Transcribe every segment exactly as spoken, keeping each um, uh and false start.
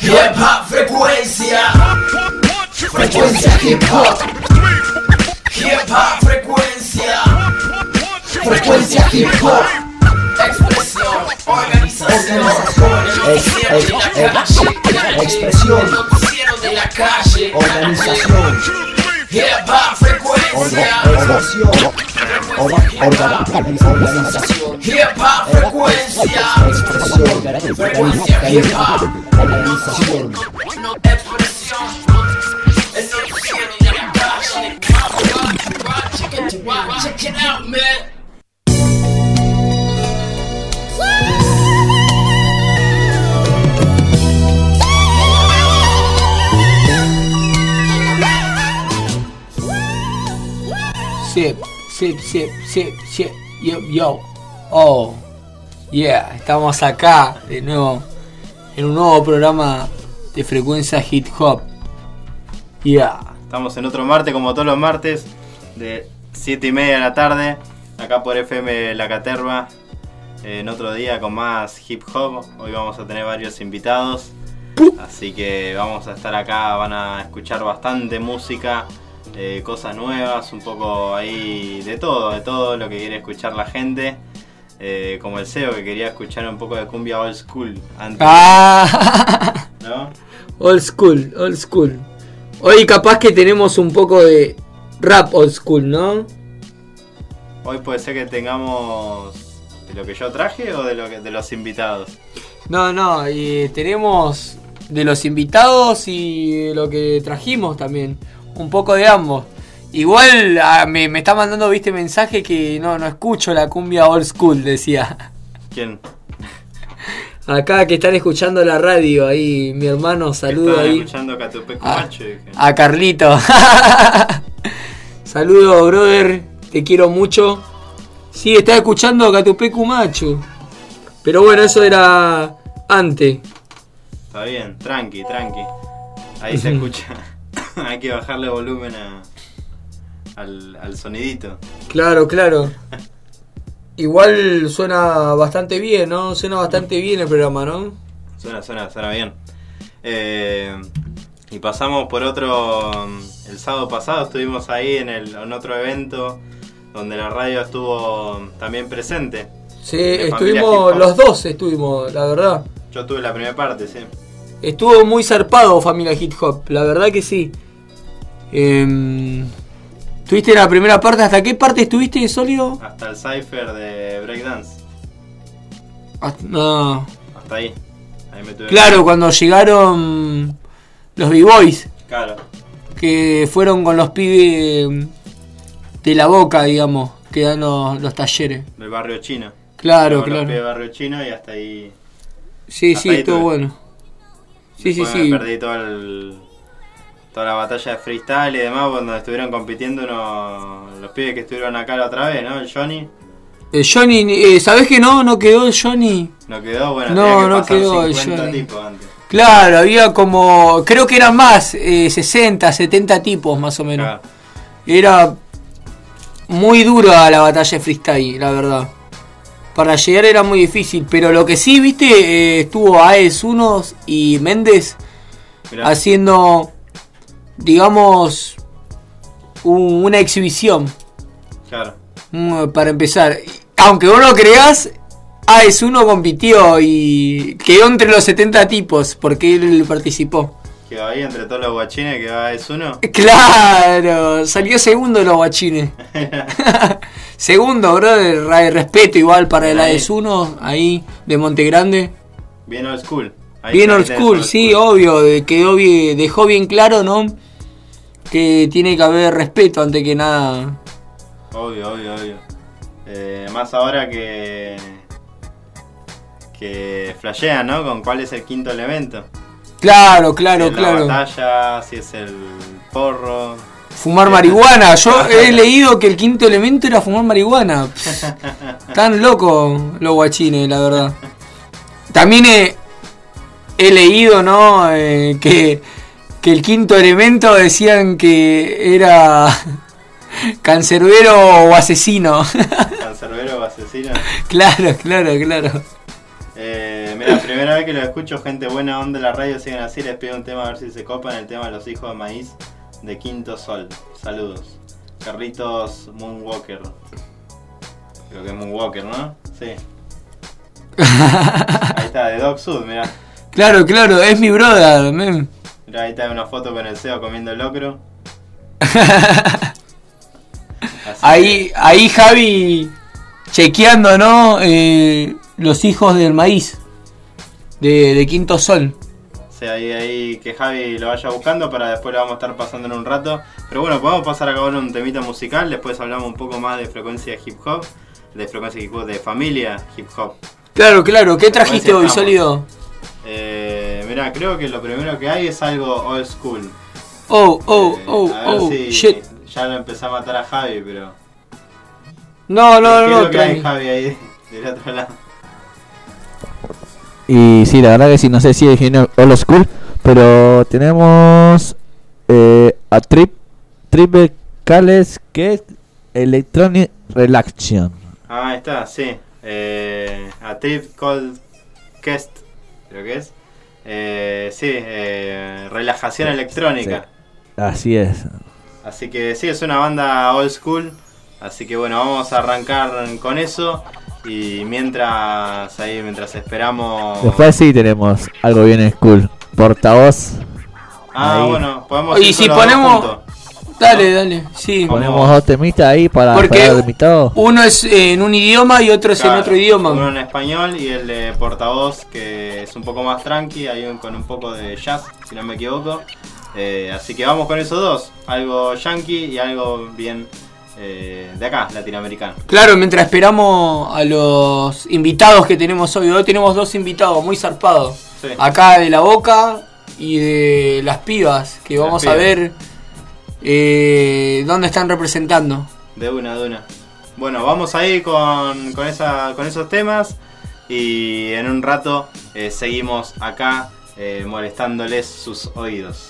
Hip hop frecuencia. Frecuencia hip hop. Hip hop frecuencia. Frecuencia hip hop. Expresión, organización, expresión, noticiero de la calle, organización, hip hop frecuencia, organización, hip hop frecuencia, expresión, frecuencia hip hop, organización, expresión, el noticiero de la calle. Check it out, man. Sip, sip, sip, sip, sip, yo, yo, oh, yeah, estamos acá de nuevo en un nuevo programa de frecuencia hip hop, yeah. Estamos en otro martes, como todos los martes, de siete y media de la tarde, acá por F M La Caterva, en otro día con más hip hop. Hoy vamos a tener varios invitados, así que vamos a estar acá, van a escuchar bastante música. Eh, cosas nuevas, un poco ahí de todo, de todo lo que quiere escuchar la gente, eh, como el C E O que quería escuchar un poco de cumbia old school antes. Ah, ¿No? Old school, old school. Hoy capaz que tenemos un poco de rap old school, ¿no? Hoy puede ser que tengamos de lo que yo traje o de lo que, de los invitados. No, no, y tenemos de los invitados y de lo que trajimos también. Un poco de ambos. Igual a, me, me está mandando, viste, mensaje que no, no escucho la cumbia old school, decía. ¿Quién? Acá que están escuchando la radio, ahí mi hermano, saludo ahí. Escuchando Catupecu a, Macho. A Carlito. Saludo, brother, te quiero mucho. Sí, está escuchando Catupecu Macho. Pero bueno, eso era antes. Está bien, tranqui, tranqui. Ahí se escucha. Hay que bajarle volumen a, al, al sonidito. Claro, claro. Igual suena bastante bien, ¿no? Suena bastante bien el programa, ¿no? Suena, suena, suena bien. Eh, y pasamos por otro... El sábado pasado estuvimos ahí en, el, en otro evento donde la radio estuvo también presente. Sí, estuvimos, los dos estuvimos, la verdad. Yo tuve la primera parte, sí. Estuvo muy zarpado Familia Hip Hop, la verdad que sí. Eh, ¿Tuviste la primera parte? ¿Hasta qué parte estuviste, Sólido? Hasta el cypher de breakdance. Hasta, no. Hasta ahí. Ahí me tuve claro, que... cuando llegaron los B-Boys. Claro. Que fueron con los pibes de La Boca, digamos, que dan los, los talleres. Del barrio chino. Claro, con claro. Los pibes del barrio chino y hasta ahí. Sí, hasta sí, ahí estuvo tuve. bueno. Sí, Después sí, me sí. perdí todo el, toda la batalla de freestyle y demás cuando estuvieron compitiendo unos, los pibes que estuvieron acá la otra vez, ¿no? El Johnny. El Johnny, eh, ¿sabés que no? No quedó el Johnny. No quedó, bueno, No, tenía que no pasar quedó el cincuenta Johnny. tipos antes. Claro, había como, creo que eran más, eh, sesenta, setenta tipos más o menos. Claro. Era muy dura la batalla de freestyle, la verdad. Para llegar era muy difícil, pero lo que sí, viste, eh, estuvo Aes Unos y Méndez Mirá. haciendo, digamos, un, una exhibición. Claro. Mm, para empezar, aunque vos no creas, Aes Uno compitió y quedó entre los setenta tipos porque él participó. Quedó ahí entre todos los guachines, quedó Aes Uno. Claro, salió segundo de los guachines. Segundo, brother, respeto igual para el Aes Uno ahí de Monte Grande. Bien old school. Ahí Bien ahí old tenés school, sí, obvio, quedó bien, dejó bien claro, ¿no? Que tiene que haber respeto ante que nada. Obvio, obvio, obvio. Eh, más ahora que que flashean, ¿no? Con cuál es el quinto elemento. Claro, claro, si es claro. la batalla, si es el porro. Fumar marihuana. Yo he leído que el quinto elemento era fumar marihuana. Pff, tan locos los guachines, la verdad. También he, he leído, ¿no? Eh, que, que el quinto elemento decían que era cancerbero o asesino. Cancerbero o asesino. Claro, claro, claro. Eh, mira, primera vez que lo escucho, gente buena onda de la radio, siguen así, les pido un tema a ver si se copan, el tema de los hijos de maíz de Quinto Sol. Saludos. Carlitos Moonwalker. Creo que es Moonwalker, ¿no? Sí. Ahí está, de Dog Sud, mirá. Claro, claro, es mi brother, man. Mirá, ahí está una foto con el C E O comiendo el locro. ahí, ahí Javi chequeando, ¿no? Eh, los hijos del maíz de, de Quinto Sol. Sí, ahí, ahí que Javi lo vaya buscando para después lo vamos a estar pasando en un rato. Pero bueno, podemos pasar a acabar un temita musical. Después hablamos un poco más de frecuencia hip hop. De frecuencia hip hop, de familia hip hop. Claro, claro. ¿Qué trajiste hoy, Sólido? Eh, mirá, creo que lo primero que hay es algo old school. Oh, oh, eh, oh, a ver oh, si shit. Ya lo empecé a matar a Javi, pero... No, no, ¿Qué no, es lo que hay, tranqui. Javi, ahí del otro lado? Y sí, la verdad que sí, no sé si es old school, pero tenemos eh, a Trip Triple Cales, que es Electronic Relaxation. Ah, ahí está, sí. Eh, a Trip Called Quest, creo que es. Eh, sí, eh, relajación Sí, electrónica. Sí. Así es. Así que sí, es una banda old school. Así que bueno, vamos a arrancar con eso. Y mientras ahí, mientras esperamos. Después sí tenemos algo bien school. Portavoz. Ah, ahí. bueno, podemos Y ir si con los dos ponemos- juntos. Dale, dale, sí. Ponemos dos temitas ahí para Porque para el invitado. uno es en un idioma y otro es Claro, en otro idioma. Uno en español y el de portavoz, que es un poco más tranqui, hay un, con un poco de jazz, si no me equivoco. Eh, así que vamos con esos dos, algo yankee y algo bien eh, de acá, latinoamericano. Claro, mientras esperamos a los invitados que tenemos hoy. Hoy tenemos dos invitados muy zarpados. Sí. Acá de La Boca y de Las Pibas, que Las vamos Pibas. a ver eh, dónde están representando. De una, de una. Bueno, vamos ahí con, con, esa, con esos temas y en un rato eh, seguimos acá eh, molestándoles sus oídos.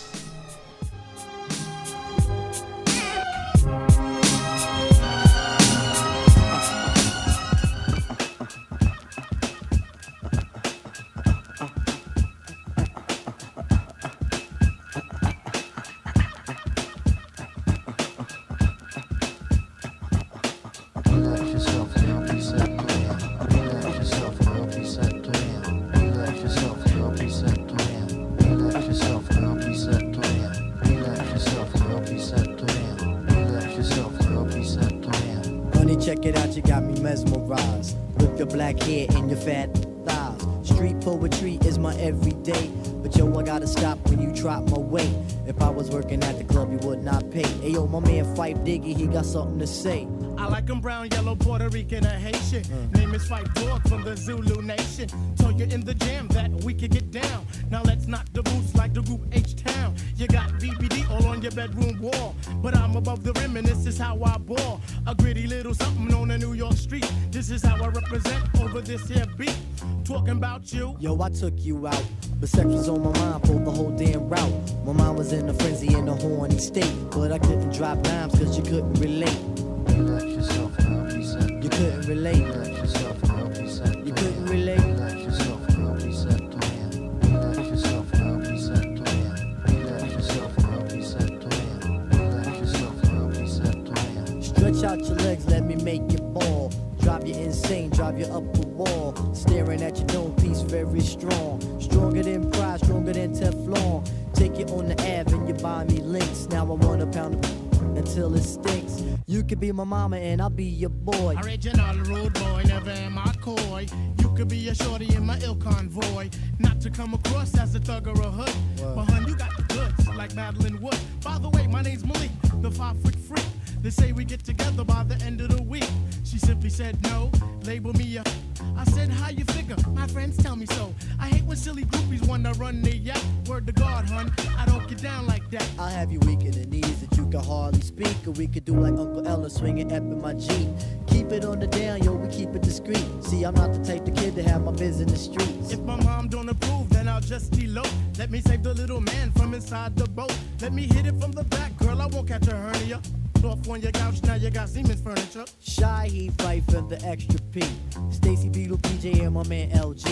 Relax yourself, girl, be set plan. Relax yourself, girl, be set plan. Relax yourself, girl, be set plan. Relax yourself, girl, be set plan. Relax yourself, girl, be set plan. Relax yourself, girl, be set plan. Honey, check it out, you got me mesmerized. With your black hair and your fat thighs. Street poetry is my everyday. But yo, I gotta stop when you drop my weight. If I was working at the club, you would not pay. Hey yo, my man Fife Diggy, he got something to say. I like him brown, yellow, Puerto Rican, or Haitian. Name is Fife Dog from the Zulu Nation. Told you in the jam that we could get down. Now let's knock the boots like the group H-Town. You got B B D all on your bedroom wall. But I'm above the rim and this is how I ball. A gritty little something on a New York street. This is how I represent over this here beat. Talking about you. Yo, I took you out, but sex was on my mind for the whole damn route. My mind was in a frenzy in a horny state, but I couldn't drop dimes cause you couldn't relate. Relax yourself, girl, be set plan. You couldn't relate. Relax yourself, girl, be set plan. You couldn't relate. Relax yourself, girl, be set plan. Relax yourself, girl, be set plan. Relax yourself, girl, be set plan. Relax yourself, girl, be set plan. Stretch out your legs, let me make you ball. Drive you insane, drive you up the wall. Staring at your dome piece, very strong. Stronger than pride, stronger than Teflon. Take you on the Ave and you buy me links. Now I want a pound of until it stinks. You could be my mama and I'll be your boy. Original rude boy, never am I coy. You could be a shorty in my ill convoy. Not to come across as a thug or a hood. What? But hun, you got the goods, like Madeline Wood. By the way, my name's Malik, the five foot freak. They say we get together by the end of the week. She simply said no, label me a. I said, how you figure? My friends tell me so. I hate when silly groupies wanna run their yacht. Word to God, hun, I don't get down like that. I'll have you weak in the knees that you can hardly speak. Or we could do like Uncle Ella swinging up in my Jeep. Keep it on the down, yo, we keep it discreet. See, I'm not the type of kid to have my biz in the streets. If my mom don't approve, then I'll just elope. Let me save the little man from inside the boat. Let me hit it from the back, girl, I won't catch a hernia. Off on your couch, now you got Siemens furniture. Shy, he fight for the extra P. Stacy Beetle, P J, and my man L G.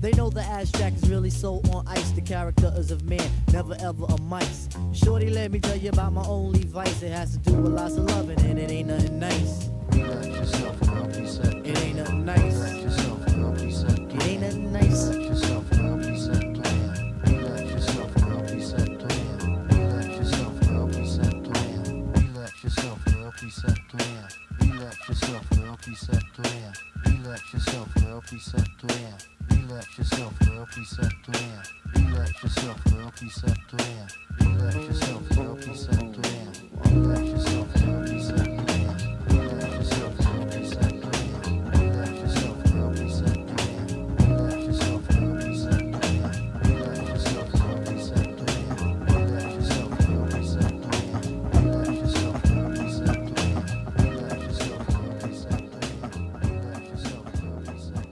They know the abstract is really so on ice. The character is of man, never ever a mice. Shorty, let me tell you about my only vice. It has to do with lots of loving and it ain't nothing nice. Relax yourself, girl, be set. It ain't nothing nice. Relax yourself, girl, be set. It ain't nothing nice. Relax yourself, girl, be set. Relax yourself, girl, be set. Relax yourself, girl, be set. Relax yourself, girl, be set. Relax yourself, girl, be set. Relax yourself, girl, be set. Relax yourself, girl, be set. Relax yourself, girl, be set. Relax yourself, girl, be set. Relax yourself, girl, be set. Relax yourself, girl, be set. Relax yourself, girl, be set. Relax yourself, girl, be set. Relax yourself, girl, be set. Relax yourself, girl, be set. Relax yourself, girl, be set. Relax yourself, girl, be set. Relax yourself, girl, be set.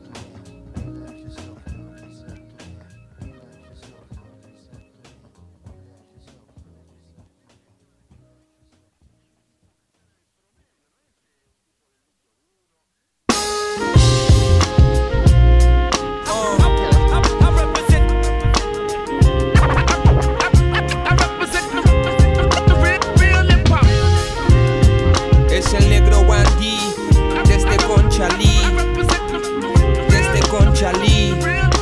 Es el negro Wandy, desde Conchalí, desde Conchalí.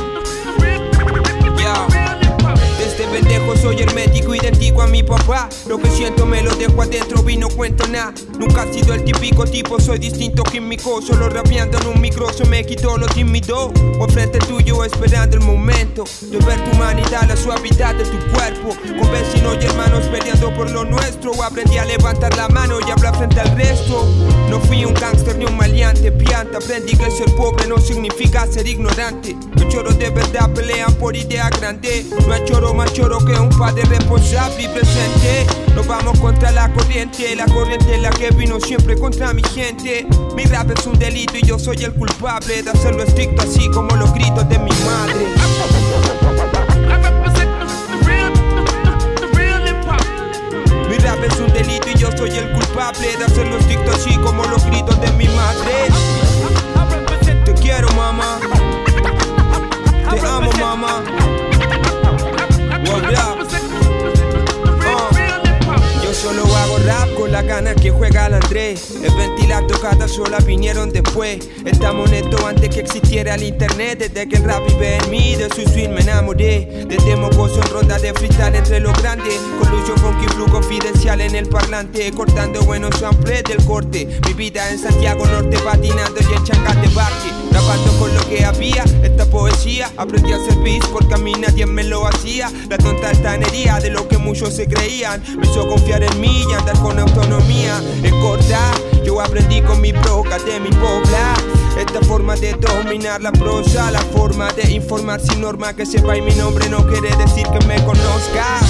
Yeah. Desde pendejo soy hermético, idéntico a mi papá. Lo que siento me lo dejo adentro y no cuento nada. Nunca he sido el típico tipo, soy distinto químico. Solo rapeando en un micro se me quitó lo tímido. O enfrente tuyo esperando el momento de ver tu humanidad, la suavidad de tu cuerpo. Con vecinos y hermanos peleando por lo nuestro. Aprendí a levantar la mano y hablar frente al resto. No fui un gángster ni un maleante, pianta. Aprendí que ser pobre no significa ser ignorante. Los choros de verdad pelean por idea grande. No hay choro más choro que un padre responsable y presente. Nos vamos contra la corriente, la corriente es la que vino siempre contra mi gente. Mi rap es un delito y yo soy el culpable de hacerlo estricto así como los gritos de mi madre. Mi rap es un delito y yo soy el culpable de hacerlo estricto así como los gritos de mi madre. Te quiero, mamá. Te amo, mamá. Word up. Yo solo hago rap con la gana que juega el Andrés. El ventilar tocadas sola vinieron después. Estamos netos antes que existiera el internet. Desde que el rap vive en mí, de su swing me enamoré. Desde mocoso en ronda de freestyle entre los grandes. Con lucho funky flu confidencial en el parlante. Cortando buenos samples del corte. Mi vida en Santiago Norte patinando y en Changate Parque. Rapando con lo que había, esta poesía. Aprendí a hacer beats porque a mí nadie me lo hacía. La tonta altanería de lo que muchos se creían me hizo confiar en mí y andar con autonomía. Es corta, yo aprendí con mi broca de mi pobla. Esta forma de dominar la prosa, la forma de informar sin norma. Que sepa y mi nombre no quiere decir que me conozcas.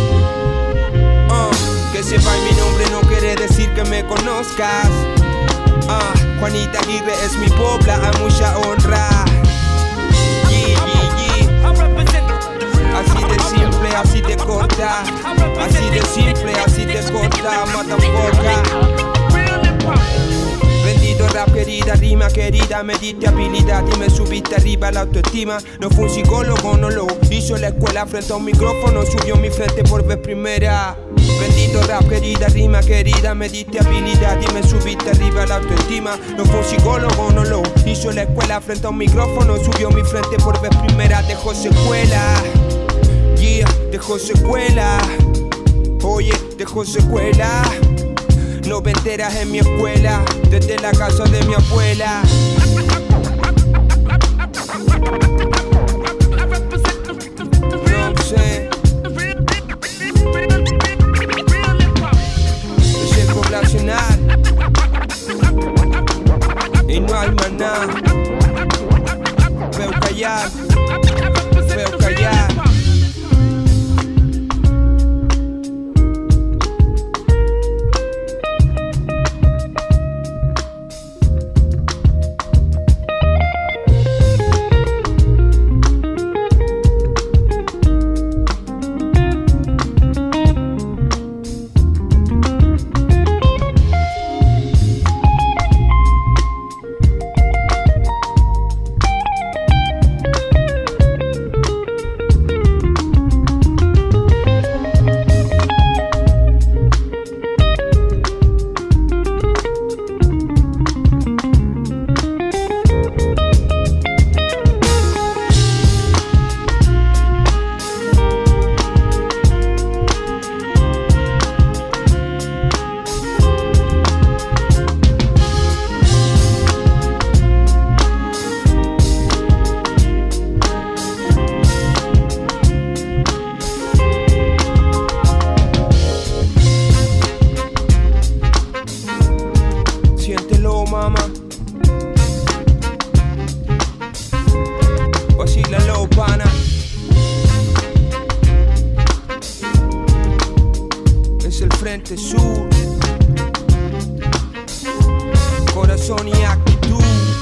uh, Que sepa y mi nombre no quiere decir que me conozcas. uh, Juanita Aguirre es mi pobla, a mucha honra. Yeah, yeah, yeah. Así de simple, así de corta. Así de simple, así de corta, motherfucker. Bendito rap querida, rima querida, me diste habilidad y me subiste arriba la autoestima. No fue un psicólogo, no lo hizo la escuela. Frente a un micrófono subió mi frente por vez primera. Bendito rap querida, rima querida, me diste habilidad y me subiste arriba la autoestima. No fue un psicólogo, no lo hizo la escuela. Frente a un micrófono subió mi frente por vez primera. Dejó secuela, yeah, dejó secuela. Oye, dejó secuela. Noventeras en mi escuela, desde la casa de mi abuela. No sé. Es el poblacional y no hay maná. Veo callar, veo callar. norte, sur, corazón y actitud.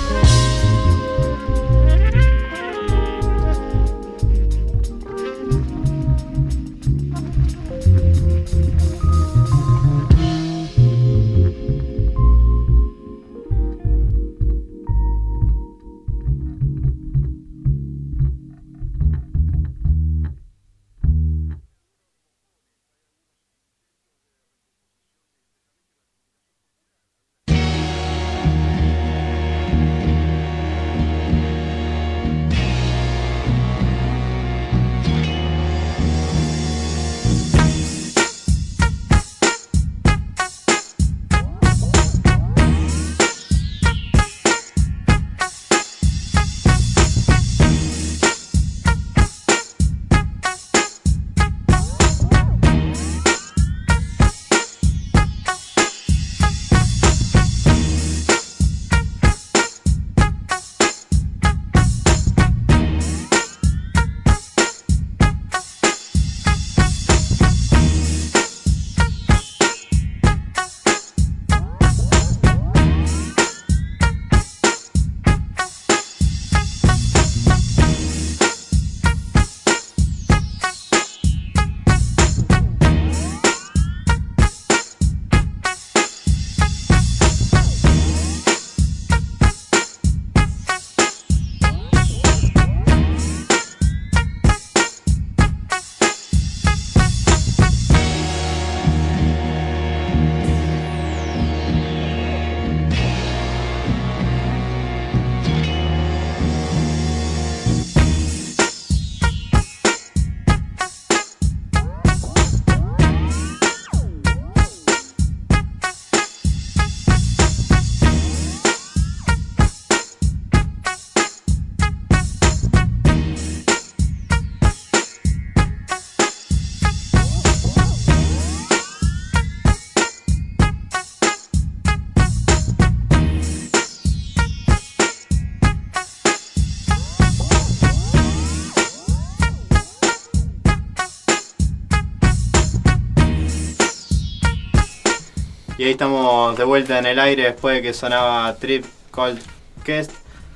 Y ahí estamos de vuelta en el aire después de que sonaba Trip Called Quest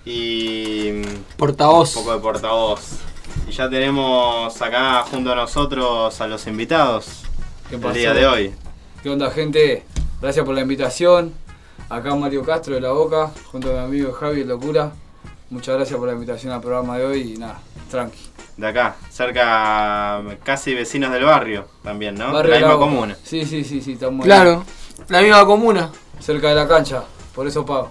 y Portavoz. un poco de portavoz. Y ya tenemos acá junto a nosotros a los invitados ¿Qué el pasó? día de hoy. ¿Qué onda, gente? Gracias por la invitación. Acá Mario Castro de La Boca, junto a mi amigo Javi de Locura. Muchas gracias por la invitación al programa de hoy y nada, tranqui. De acá, cerca, casi vecinos del barrio también, ¿no? Barrio la misma Lago. comuna. Sí, sí, sí, sí, estamos ahí. Claro, la misma comuna. Cerca de la cancha, por eso pago.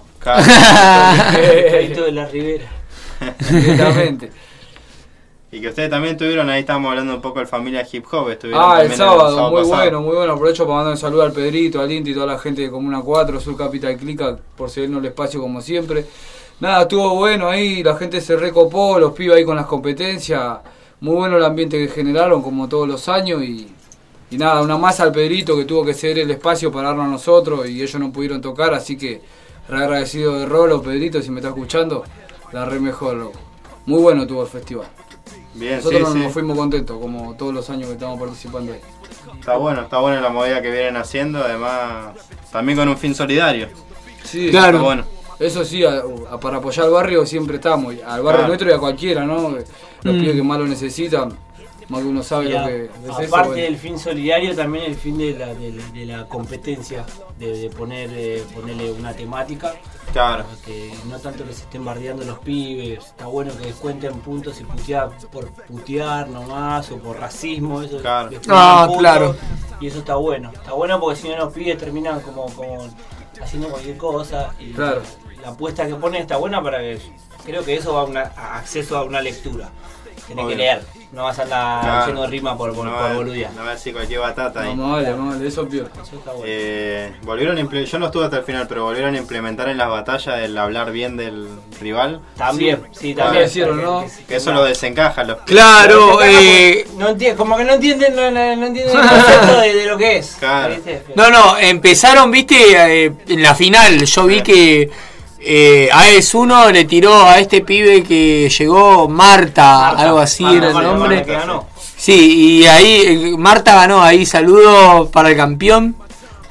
Caíto de la Ribera. Directamente. Y que ustedes también tuvieron, ahí estábamos hablando un poco de Familia Hip Hop. Estuvieron Ah, el también sábado, muy pasado. bueno, muy bueno. Aprovecho para mandar un saludo al Pedrito, al Inti y toda la gente de Comuna cuatro, Sur Capital Clica, por cedernos el espacio como siempre. Nada, estuvo bueno ahí, la gente se recopó, los pibes ahí con las competencias. Muy bueno el ambiente que generaron, como todos los años. Y, y nada, una más al Pedrito que tuvo que ceder el espacio para darnos a nosotros y ellos no pudieron tocar, así que re agradecido de Rolo, Pedrito, si me está escuchando, la re mejor, loco. Muy bueno tuvo el festival. Bien, Nosotros sí, nos, sí. nos fuimos contentos, como todos los años que estamos participando ahí. Está bueno, está bueno la movida que vienen haciendo, además también con un fin solidario. Sí, Claro. Está bueno. Eso sí, a- a- para apoyar al barrio siempre estamos, y al barrio Claro. nuestro y a cualquiera, ¿no? Los Mm. pibes que más lo necesitan, más que uno sabe Y lo a- que es eso. aparte bueno. del fin solidario, también el fin de la, de la, de la competencia, de, de poner eh, ponerle una temática, Claro. para que no tanto que se estén bardeando los pibes. Está bueno que cuenten puntos y putear por putear nomás o por racismo, eso Claro. que Ah, pongan puntos, claro. y eso está bueno. Está bueno porque si no los pibes terminan como, como haciendo cualquier cosa y Claro. la apuesta que ponen está buena para que creo que eso va a, una, a acceso a una lectura. Tenés Obvio. que leer, no vas a andar Claro. haciendo rima por, por, No por va- boludear. no va a decir cualquier batata ahí. Vamos, vale, vamos, vale, eso piola. Eso está bueno. Eh, volvieron a imple- yo no estuve hasta el final, pero volvieron a implementar en las batallas el hablar bien del rival. También, sí, Claro. también. Hicieron, ¿no? Que eso lo desencaja los Claro, eh, No entienden, como que no entienden, no, no- no entienden el concepto de, de lo que es. Claro. ¿viste? no, no, empezaron, viste, eh, en la final. Yo vi que eh, A E S uno le tiró a este pibe que llegó, Marta, Marta, algo así Marta, era el Marta, nombre. Marta, que ganó. Sí, y ahí eh, Marta ganó, ahí saludo para el campeón.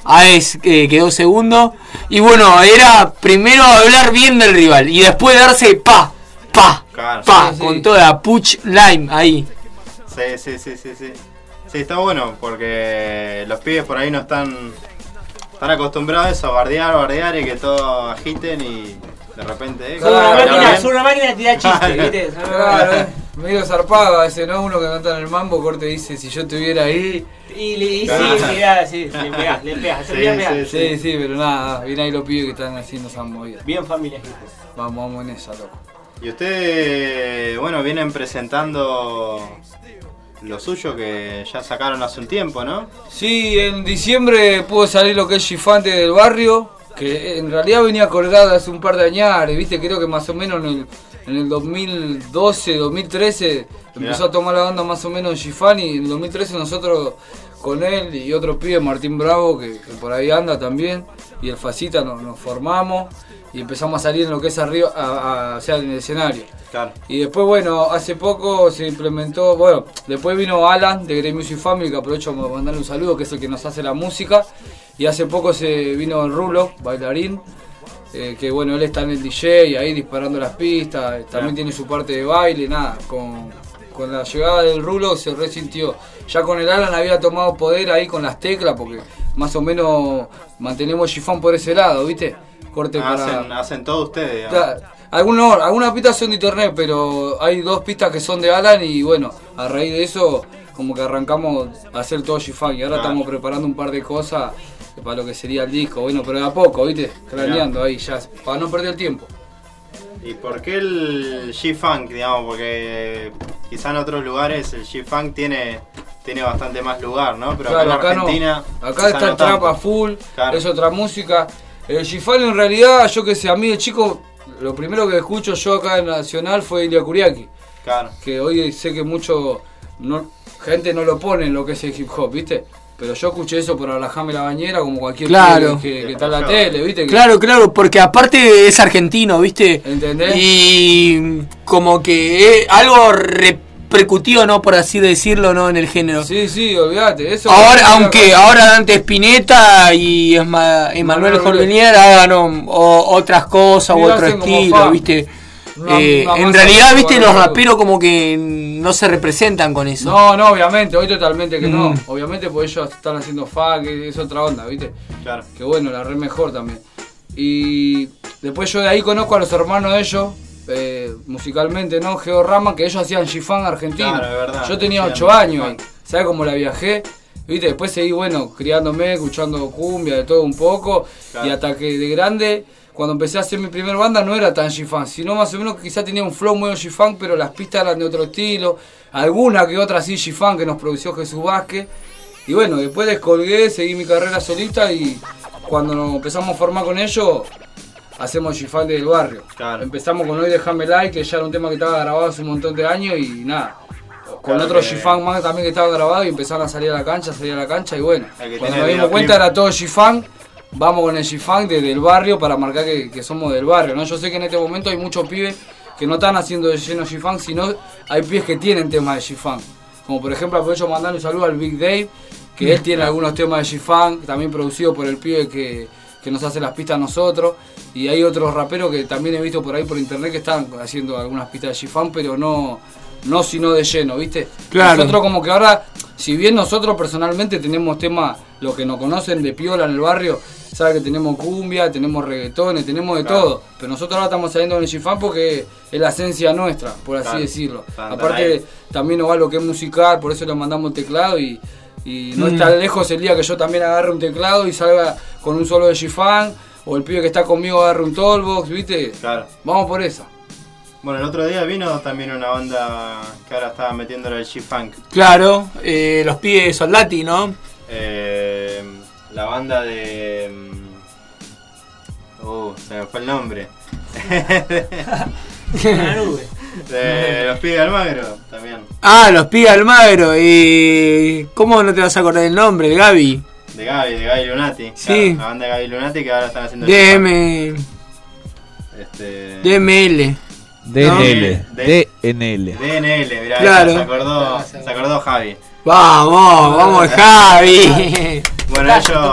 Aes eh, quedó segundo. Y bueno, era primero hablar bien del rival y después darse pa, pa, Claro. pa, Sí, sí. con toda Puch Lime ahí. Sí, sí, sí, sí, sí. Sí, está bueno porque los pibes por ahí no están, están acostumbrados a eso, a bardear, bardear y que todo agiten y de repente... Eh, Son una Claro, máquina, claro. son una máquina de tirar chistes, ¿viste? Son una Claro, máquina. eh, medio zarpado ese, ¿no? Uno que canta en el mambo, corte dice, si yo estuviera ahí... Y, le- y sí, Claro. mirá, sí, le pegás, le pegás, se Sí, le pegás. sí, Sí, sí, pero nada, viene ahí los pibes que están haciendo esas movidas. Bien familia, gente. Vamos, vamos en esa, loco. Y ustedes, bueno, vienen presentando lo suyo que ya sacaron hace un tiempo, ¿no? Sí, en diciembre pudo salir lo que es Gifante del Barrio, que en realidad venía colgado hace un par de años, viste, creo que más o menos en el, en el dos mil doce, dos mil trece empezó Mirá. a tomar la onda más o menos Gifan y en el dos mil trece nosotros con él y otro pibe, Martín Bravo, que, que por ahí anda también, y el Facita nos, nos formamos y empezamos a salir en lo que es arriba, a, a- o sea, en el escenario. Claro. Y después, bueno, hace poco se implementó, bueno, después vino Alan de Grey Music Family, que aprovecho para mandarle un saludo, que es el que nos hace la música. Y hace poco se vino el Rulo, bailarín, eh, que bueno, él está en el D J, ahí disparando las pistas, eh, también Claro. tiene su parte de baile, nada, con, con la llegada del Rulo se resintió. Ya con el Alan había tomado poder ahí con las teclas, porque más o menos mantenemos Gifán por ese lado, ¿viste? Corte para... Hacen, hacen todo ustedes, digamos. Claro, algunos, algunas pistas son de internet, pero hay dos pistas que son de Alan y bueno, a raíz de eso como que arrancamos a hacer todo Gifán y ahora Claro. estamos preparando un par de cosas para lo que sería el disco, bueno, pero de a poco, ¿viste? Craneando ahí ya, para no perder el tiempo. ¿Y por qué el G-Funk, digamos? Porque quizá en otros lugares el G-Funk tiene, tiene bastante más lugar, ¿no? Pero Claro, acá acá en no. Argentina... Acá quizá está no el trap tanto. a full, Claro. es otra música. El Gifán en realidad, yo que sé, a mí de chico, lo primero que escucho yo acá en Nacional fue Ilia Kuriaki. Claro. Que hoy sé que mucho no, gente no lo pone en lo que es el hip hop, ¿viste? Pero yo escuché eso por Alajame la Bañera como cualquier Claro. pibe que, que está en la tele, ¿viste? Que- Claro, claro, porque aparte es argentino, ¿viste? ¿Entendés? Y como que es algo repercutido, ¿no? Por así decirlo, ¿no? En el género. Sí, sí, olvídate. Eso Ahora, aunque ahora Dante Spinetta y Esma- Emanuel Manuel Jorvenier hagan o- o- otras cosas Sí, u otro hacen como estilo, fan. ¿viste? Una- Eh, una en masa realidad, de ¿viste? jugar Los algo. raperos como que no se representan con eso. No, no, obviamente, hoy totalmente que no. Mm. Obviamente porque ellos están haciendo funk, es otra onda, ¿viste? Claro. Que bueno, la re mejor también. Y después yo de ahí conozco a los hermanos de ellos, eh, musicalmente, ¿no? Geo Rama, que ellos hacían Gifán argentino. Claro, es verdad. Yo tenía Hacían ocho años, Gifán. ¿sabes cómo la viajé? ¿Viste? Después seguí, bueno, criándome, escuchando cumbia, de todo un poco. Claro. Y hasta que de grande, cuando empecé a hacer mi primer banda, no era tan Gifán, sino más o menos que quizá tenía un flow muy Gifán, pero las pistas eran de otro estilo. Alguna que otra sí Gifán que nos produció Jesús Vázquez. Y bueno, después descolgué, seguí mi carrera solista y cuando nos empezamos a formar con ellos, hacemos Gifán del barrio. Claro. Empezamos con Hoy Déjame Like, que ya era un tema que estaba grabado hace un montón de años y nada. Con Claro otro que- Gifán más también que estaba grabado y empezaron a salir a la cancha, a salir a la cancha y bueno. El que Cuando tiene nos dimos videoclip. cuenta era todo Gifán, vamos con el Gifán desde el barrio para marcar que, que somos del barrio, ¿no? Yo sé que en este momento hay muchos pibes que no están haciendo de lleno Gifán, sino hay pibes que tienen temas de Gifán. Como por ejemplo aprovecho mandarle un saludo al Big Dave, que él tiene algunos temas de Gifán, también producido por el pibe que, que nos hace las pistas a nosotros. Y hay otros raperos que también he visto por ahí por internet que están haciendo algunas pistas de Gifán, pero no, no sino de lleno, ¿viste? Claro. Nosotros como que ahora, si bien nosotros personalmente tenemos temas, los que nos conocen de piola en el barrio, saben que tenemos cumbia, tenemos reggaetones, tenemos de Claro. todo. Pero nosotros ahora estamos saliendo en el Gifán porque es la esencia nuestra, por así Claro. decirlo. Están Aparte ahí. también nos va lo que es musical, por eso le mandamos el teclado y, y no Mm. está lejos el día que yo también agarre un teclado y salga con un solo de Gifán, o el pibe que está conmigo agarre un toolbox, ¿viste? Claro. Vamos por esa. Bueno, el otro día vino también una banda que ahora estaba metiéndole el G-Funk. Claro, eh, los pibes Soldati, ¿no? Eh, la banda de... Uh, se me fue el nombre. Una nube. De los pibes de Almagro también. Ah, los pibes Almagro. Eh, ¿Cómo no te vas a acordar el nombre? El Gaby. De Gaby, de Gaby Lunati. Sí. Claro, la banda de Gaby Lunati que ahora están haciendo... D G-Funk. M. Este... D M L. D N L. De- D N L. D N L, mirá, Claro. se acordó, se acordó Javi. Vamos, vamos Javi. Bueno, Tocayo, ellos, tocayo.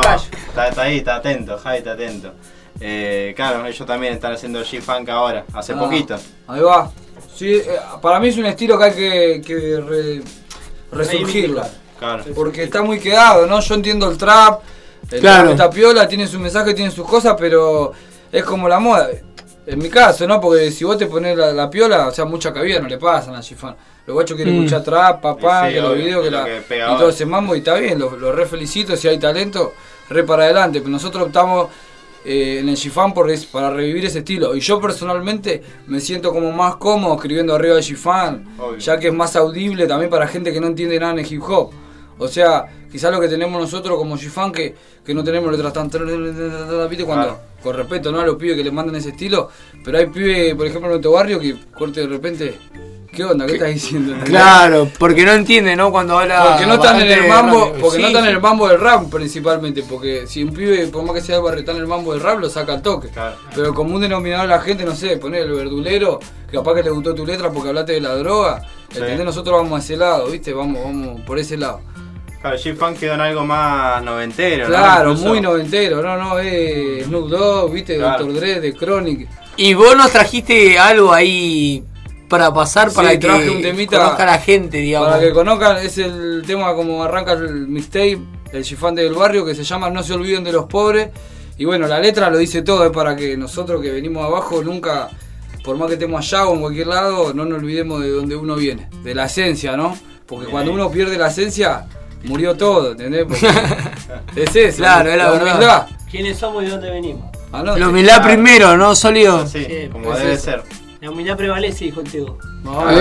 Está, está ahí, está atento, Javi está atento. Eh, claro, ellos también están haciendo G-Funk ahora, hace Ah, poquito. Ahí va. Sí, eh, para mí es un estilo que hay que, que re- resurgirlo. Claro. Porque está muy quedado, ¿no? Yo entiendo el trap, el Claro. trap está piola, tiene su mensaje, tiene sus cosas, pero es como la moda. En mi caso, ¿no? Porque si vos te pones la, la piola, o sea, mucha cabida no le pasan a G-Funk. Los guachos quieren Mm. escuchar trap, papá, Y sí, que los obvio, videos, que es lo la, que pega y ahora. todo ese mambo, y está bien, los lo re felicito, si hay talento, re para adelante. Pero nosotros optamos eh, en el G-Funk por es- para revivir ese estilo. Y yo personalmente me siento como más cómodo escribiendo arriba de G-Funk, Obvio. ya que es más audible también para gente que no entiende nada en el hip hop. O sea, quizás lo que tenemos nosotros como G-Funk, que, que no tenemos letras tan... ¿Viste? Cuando, Claro. con respeto, ¿no? A los pibes que le mandan ese estilo. Pero hay pibes, por ejemplo, en nuestro barrio que corte de repente... ¿Qué onda? ¿Qué estás diciendo? Claro, porque no entiende, ¿no? Cuando habla. Porque no están en bastante el mambo, rápido. porque Sí, no están sí. en el mambo del rap principalmente, porque si un pibe, por más que sea el barrio, está en el mambo del rap, lo saca al toque. Claro. Pero como un denominador a la gente, no sé, poner el verdulero, que capaz que le gustó tu letra porque hablaste de la droga, Sí. ¿entendés? Nosotros vamos a ese lado, ¿viste? Vamos, vamos por ese lado. Claro, G-Funk quedó en algo más noventero, ¿no? Claro, Incluso- muy noventero, no, no, es Snoop Dogg, ¿viste? Claro. doctor Dre, de Chronic. Y vos nos trajiste algo ahí para pasar, Sí, para que traje un temita conozca a la gente, digamos. Para que conozcan, es el tema como arranca el mixtape, el G-Funk del barrio, que se llama No se olviden de los pobres. Y bueno, la letra lo dice todo, es para que nosotros que venimos abajo nunca, por más que estemos allá o en cualquier lado, no nos olvidemos de donde uno viene, de la esencia, ¿no? Porque Bien cuando ahí. uno pierde la esencia, murió todo, ¿entendés? Porque es eso, Claro, es la verdad. humildad. ¿Quiénes somos y de dónde venimos? Ah, no, La sí. humildad Claro. primero, ¿no, Sólido? Sí, Sí, como es debe eso. ser. La humildad prevalece, dijo el Tego. No,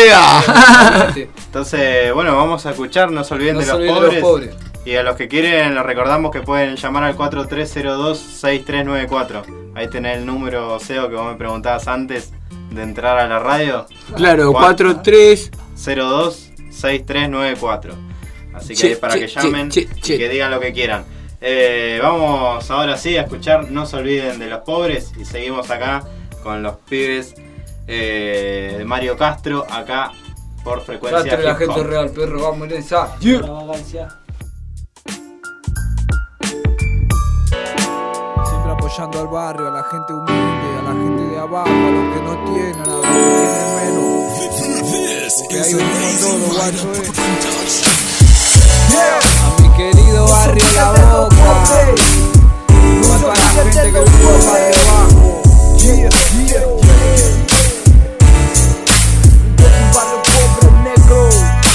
¡Ea! Entonces, bueno, vamos a escuchar, no se olviden, no de, se los olviden de pobres. los pobres. Y a los que quieren, les recordamos que pueden llamar al cuatro tres cero dos seis tres nueve cuatro. Ahí tenés el número S E O que vos me preguntabas antes de entrar a la radio. Claro, Cuatro. cuatro tres. cero dos seis tres nueve cuatro. Así que Che, ahí para che, que llamen che, che, che. y que digan lo que quieran. Eh, vamos ahora sí a escuchar No se olviden de los pobres. Y seguimos acá con los pibes eh, de Mario Castro, acá por frecuencia Trate la hip gente hop. real, perro, vamos en esa. La vagancia. Siempre apoyando al barrio, a la gente humilde, a la gente de abajo, a los que no tienen, a los que tienen menos. Porque ahí venimos todos, guacho, eh. A mi querido barrio La Boca, a toda la gente que vive más debajo. Un barrio pobre, negro.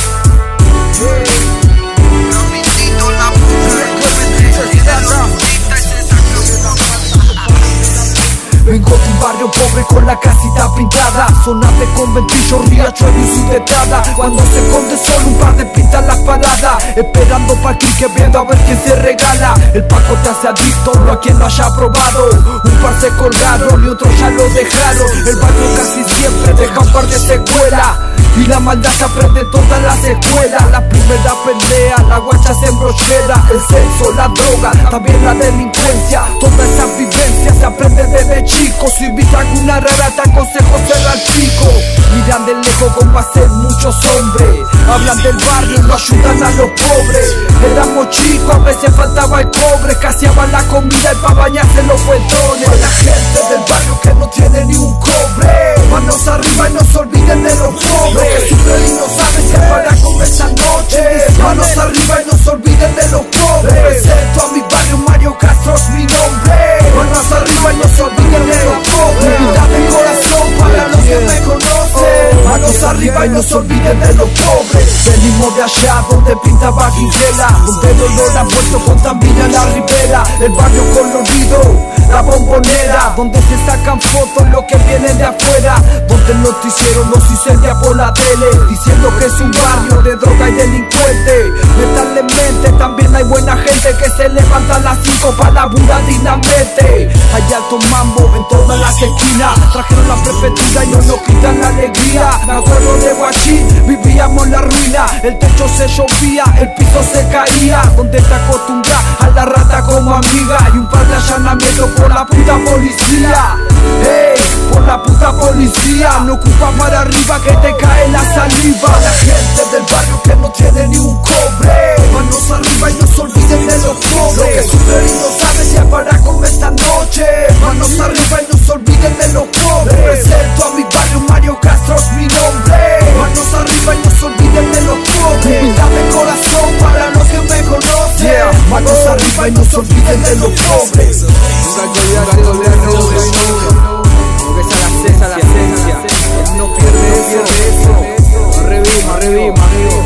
Vengo de un barrio pobre con la casita pintada, sonate con ventillo, riachuelo y su tetada. Cuando se esconde solo un par de pintas las paradas, esperando pa' que viendo a ver quién se regala. El Paco te hace adicto, no a quien lo haya probado. Un par se colgaron y otros ya lo dejaron. El barrio casi siempre deja un par de secuelas, y la maldad se aprende en todas las escuelas. La primera pelea, la guacha se embrochera, el sexo, la droga, también la delincuencia. Todas esas vivencias se aprenden desde chico. Si viste alguna rara te aconsejo cerrar el pico. Miran de lejos como hacen muchos hombres, hablan del barrio y no ayudan a los pobres. Éramos chicos, a veces faltaba el cobre, escaseaban la comida y pa' bañarse los fuetones. La gente del barrio que no tiene ni un cobre, manos arriba y no se olviden de los pobres, que sufren y no saben qué para comer esta noche. Manos arriba y no se olviden de los pobres. Represento a mi barrio, Mario Castro es mi nombre. Manos arriba y no se olviden de los pobres. Humildad de corazón para los que me conocen. Manos arriba y no se olviden de los pobres. Venimos de allá donde pintaba Quintela, donde el olor a puerto contamina la ribera. El barrio colorido, la bombonera, donde se sacan fotos los que vienen de afuera, donde el noticiero nos incendia por la tele, diciendo que es un barrio de droga y delincuente. Lamentablemente también hay buena gente que se levanta a las cinco para laburar dignamente. Hay alto mambo en todas las esquinas, trajeron la prefectura y no nos quitan la alegría. Me acuerdo de Guachín, vivíamos en la ruina, el techo se llovía, el piso se caía, donde te acostumbras a la rata como amiga, y un par de allanamientos por la puta policía. Hey, por la puta policía, no ocupa para arriba que te cae la saliva. La gente del barrio que no tiene ni un cobre, manos arriba y no se olviden de los pobres, que sufren y no y no se olviden de los pobres. Nunca hay que olvidarse de los pobres, porque esa es la esencia, la esencia. Él no pierde eso, eso. Revima, revima, amigo.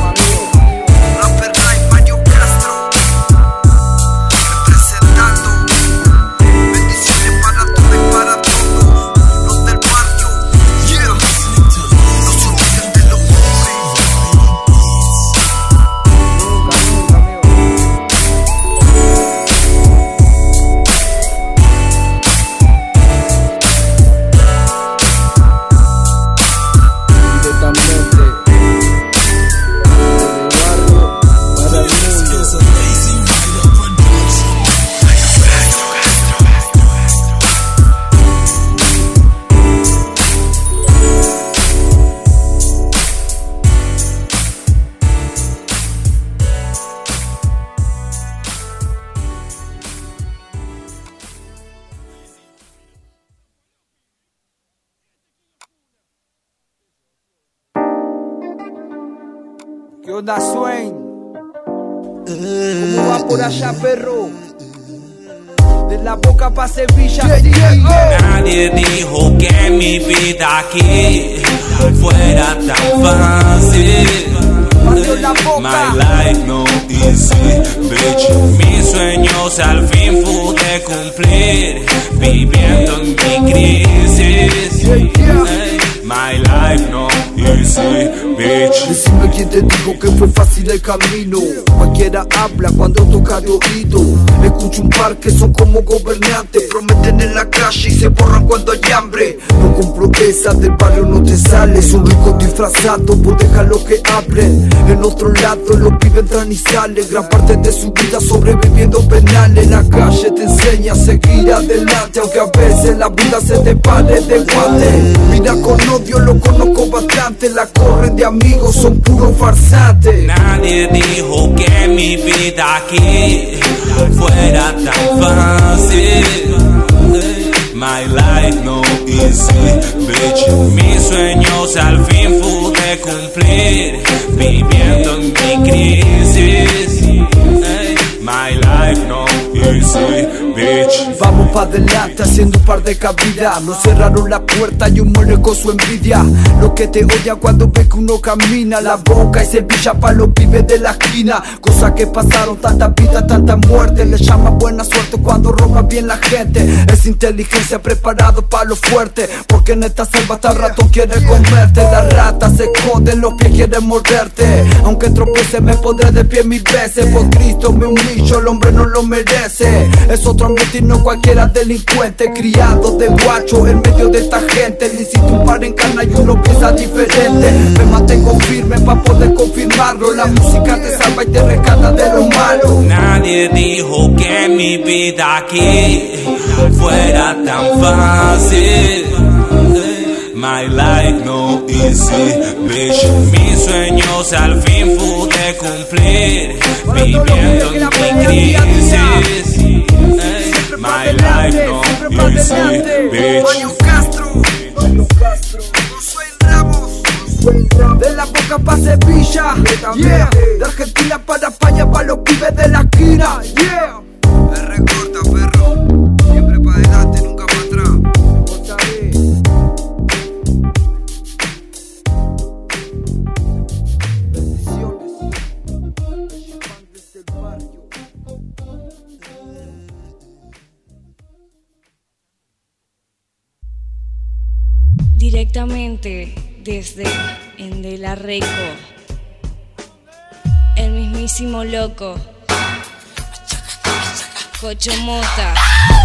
¿Qué onda, Swain? ¿Cómo va por allá, perro? De la Boca pa' Sevilla. Yeah, yeah, oh. Nadie dijo que mi vida aquí fuera tan fácil. My life no easy, bitch. Mis sueños al fin pude cumplir, viviendo en mi crisis. Hey. My life no easy, bitch. Decime quién te dijo que fue fácil el camino. Cualquiera habla cuando toca de oído. Escucho un par que son como gobernantes, prometen en la calle y se borran cuando hay hambre. No compro esas, del barrio no te sales. Son ricos disfrazados, pues déjalo que hablen. En otro lado los pibes entran y salen. Gran parte de su vida sobreviviendo penales. La calle te enseña a seguir adelante, aunque a veces la vida se te pare de guante. Mira con odio, lo conozco bastante. La corren de amigos, son puros farsantes. Nadie dijo que mi vida aquí fuera tan fácil. My life no easy, bitch. Mis sueños al fin pude cumplir, viviendo en mi crisis. My life no easy, bitch. Vamos pa' adelante haciendo un par de cabidas. Nos cerraron la puerta y un muere con su envidia. Lo que te odia cuando ves que uno camina. La Boca y Sevilla pa' los pibes de la esquina. Cosas que pasaron, tantas vidas, tantas muertes. Le llama buena suerte cuando roba bien la gente. Es inteligencia preparado pa' lo fuerte, porque en esta selva hasta rato quiere comerte. La rata se esconde, los pies quieren morderte. Aunque tropiece me pondré de pie mil veces. Por Cristo me humillo, el hombre no lo merece. Es otro ambiente y no cualquiera delincuente. Criado de guacho en medio de esta gente. Necesito un par en cana y uno piensa diferente. Me mantengo firme pa' poder confirmarlo. La música te salva y te rescata de lo malo. Nadie dijo que mi vida aquí fuera tan fácil. My life no easy, bitch. Mis sueños al fin pude cumplir, viviendo en mi crisis. My life no easy, bitch. De la Boca pa' Sevilla, yeah. De Argentina para España, pa' los pibes de la esquina, yeah. R corta, perro. Siempre pa' adelante, nunca pa' atrás. Directamente desde en De La Reco, el mismísimo loco, Cocho Mota.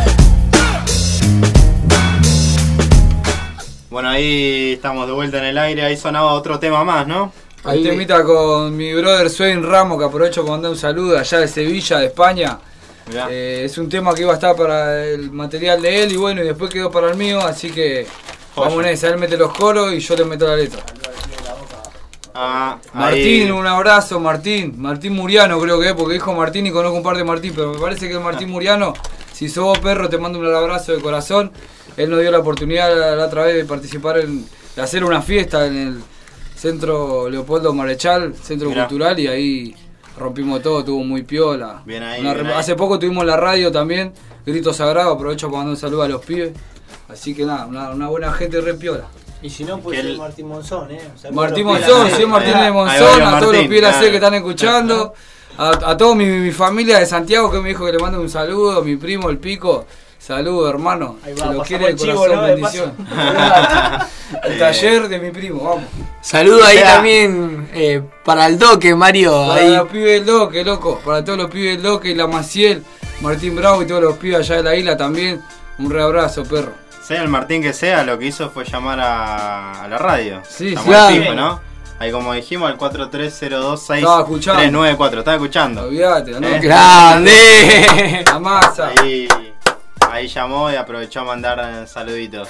Bueno, ahí estamos de vuelta en el aire, ahí sonaba otro tema más, ¿no? Ahí te invita con mi brother Swain Ramos, que aprovecho para mandar un saludo allá de Sevilla, de España. Eh, es un tema que iba a estar para el material de él y bueno, y después quedó para el mío, así que vamos en esa, él mete los coros y yo le meto la letra. Ah, Martín, ahí. un abrazo, Martín. Martín Muriano creo que es, porque dijo Martín y conozco un par de Martín, pero me parece que es Martín Muriano. Si sos vos, perro, te mando un abrazo de corazón. Él nos dio la oportunidad la, la otra vez de participar, en, de hacer una fiesta en el Centro Leopoldo Marechal, Centro Mirá. Cultural, y ahí rompimos todo, estuvo muy piola. Bien ahí, Una bien re- ahí. Hace poco tuvimos la radio también, Grito Sagrado, aprovecho para mandar un saludo a los pibes. Así que nada, una, una buena gente re piola. Y si no, puede Que ser el- Martín Monzón, ¿eh? O sea, Martín todos los Monzón, pibes sí, la- Martín de Ahí Monzón, va a todos los Martín, pibes de la C claro. que están escuchando, a, a toda mi, mi familia de Santiago que me dijo que le mando un saludo, mi primo el Pico, saludo hermano, Ahí se va, lo pasamos quiere de el chivo, corazón, ¿no? De bendición. paso. El taller de mi primo, vamos. Saludo ahí O sea- también eh, para el Doque, Mario. Para Ahí. los pibes del Doque, loco, para todos los pibes del Doque, la Maciel, Martín Bravo y todos los pibes allá de la isla también, un re abrazo, perro. Sea el Martín que sea, lo que hizo fue llamar a, a la radio. Sí, Llamó sí. al Claro. fijo, ¿no? Ahí como dijimos, al cuatro tres cero dos seis Estaba escuchando. tres nueve cuatro. ¿Estaba escuchando? Olvídate, ¿no? ¿Eh? ¡Grande! La masa. Ahí, ahí llamó y aprovechó a mandar eh, saluditos.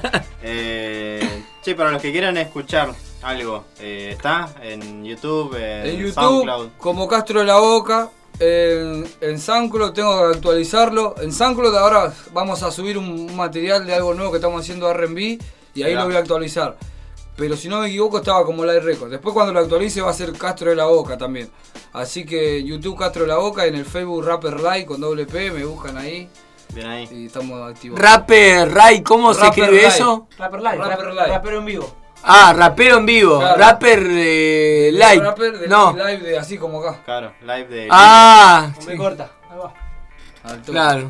eh, che, para los que quieran escuchar algo, eh, ¿está? En YouTube, en, En YouTube, SoundCloud. como Castro de la Boca. En, en SoundCloud tengo que actualizarlo. En SoundCloud ahora vamos a subir un material de algo nuevo que estamos haciendo R and B y ahí Mirá. lo voy a actualizar. Pero si no me equivoco estaba como Live Record. Después cuando lo actualice va a ser Castro de la Boca también. Así que YouTube Castro de la Boca, en el Facebook Rapper Live con doble P, me buscan ahí Bien ahí. y estamos activos. Rapper Ray, ¿cómo se Rapper escribe Live. eso? Rapper Live, Rapper rapper, Live. rapero en vivo. Ah, rapero en vivo. Claro. Rapper eh, live. Rapper de No. live de así como acá. Claro, live de... Ah, Con B sí, corta. Ahí va. Al toque. claro.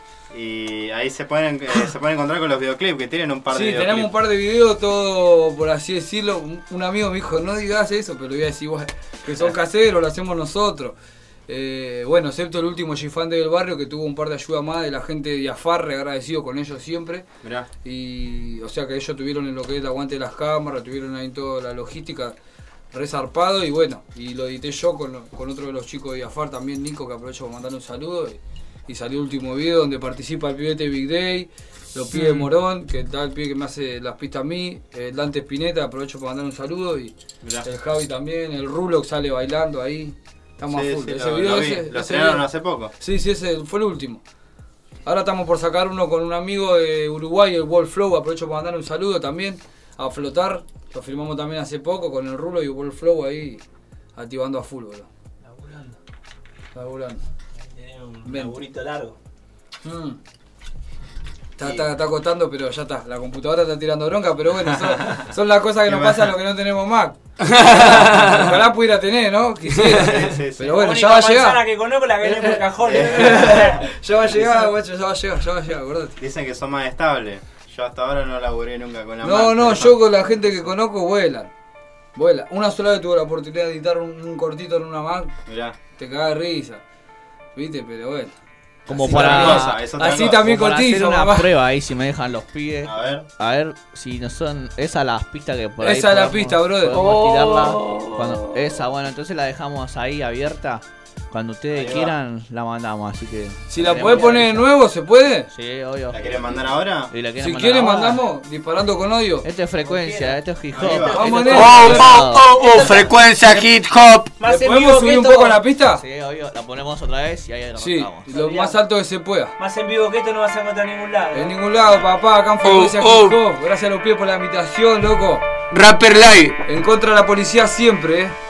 Y ahí se pueden, eh, se pueden encontrar con los videoclips, que tienen un par de Sí, videoclips. tenemos un par de videos, todo por así decirlo. Un, un amigo me dijo, no digas eso, pero le voy a decir igual, que son caseros, lo hacemos nosotros. Eh, bueno, excepto el último Gifante del barrio, que tuvo un par de ayudas más de la gente de Afarre, agradecido con ellos siempre. Mirá. Y, o sea que ellos tuvieron en lo que es el aguante de las cámaras, tuvieron ahí toda la logística resarpado. Y bueno, y lo edité yo con, con otro de los chicos de Afar, también Nico, que aprovecho para mandarle un saludo. Y, y salió el último video donde participa el pibete Big Day, los pibes de Morón, que está el pibe que me hace las pistas a mí, el Dante Spinetta, aprovecho para mandar un saludo, y Mirá. el Javi también, el Rulo que sale bailando ahí, estamos Sí, a full. sí, ese lo- video lo vi. ese, Lo ese estrenaron video- hace poco. Sí, sí, ese fue el último. Ahora estamos por sacar uno con un amigo de Uruguay, el Wolf Flow, aprovecho para mandar un saludo también, a Flotar, lo filmamos también hace poco con el Rulo y el Wolf Flow ahí, activando a full, bro. Laburando. Laburando. Tiene un Ven. laburito largo. Mm. Está, está, está costando, pero ya está. La computadora está tirando bronca, pero bueno, son, son las cosas que nos pasan los que no tenemos Mac. Ojalá pudiera tener, ¿no? Quisiera. Sí, sí, sí. Pero bueno, La ya única va a manzana llegar. que conozco la que viene por el cajón. Ya va a llegar, guacho, ya va a llegar, ya va a llegar, acordate. Dicen que son más estables. Yo hasta ahora no laburé nunca con la No, Mac, no, pero- yo con la gente que conozco vuelan. Vuela. Una sola vez tuve la oportunidad de editar un, un cortito en una Mac, Mirá. te cagas de risa. ¿Viste? Pero bueno. Como Así para, también- cosa, es otra así cosa. también como para cotizo, hacer una mamá. prueba ahí, si me dejan los pibes. A ver. A ver si no son. Esa las pistas que por ahí. Esa es la podemos- pista, brother. podemos Oh. tirarla cuando- esa, bueno, entonces la dejamos ahí abierta. Cuando ustedes Ahí va. quieran, la mandamos. Así que. Si la tenemos podés que poner de avisar. nuevo, ¿se puede? Sí, obvio. ¿La quieren mandar ahora? Y la quieren Si mandar quieren, ahora. mandamos disparando con odio. Esto es frecuencia, esto es hip hop. Ahí va. esto Vamos es en todo eso. Oh, pesado. oh, oh, oh, frecuencia hip hop. Más ¿Le en podemos vivo subir que un esto. poco la pista? Sí, obvio, la ponemos otra vez y ahí la Sí, mandamos. lo más alto que se pueda. Más en vivo que esto no vas a encontrar en ningún lado. En ningún lado, papá, acá en Frecuencia Oh, Hip Hop. Gracias a los pies por la invitación, loco. Rapper live. En contra de la policía siempre, eh.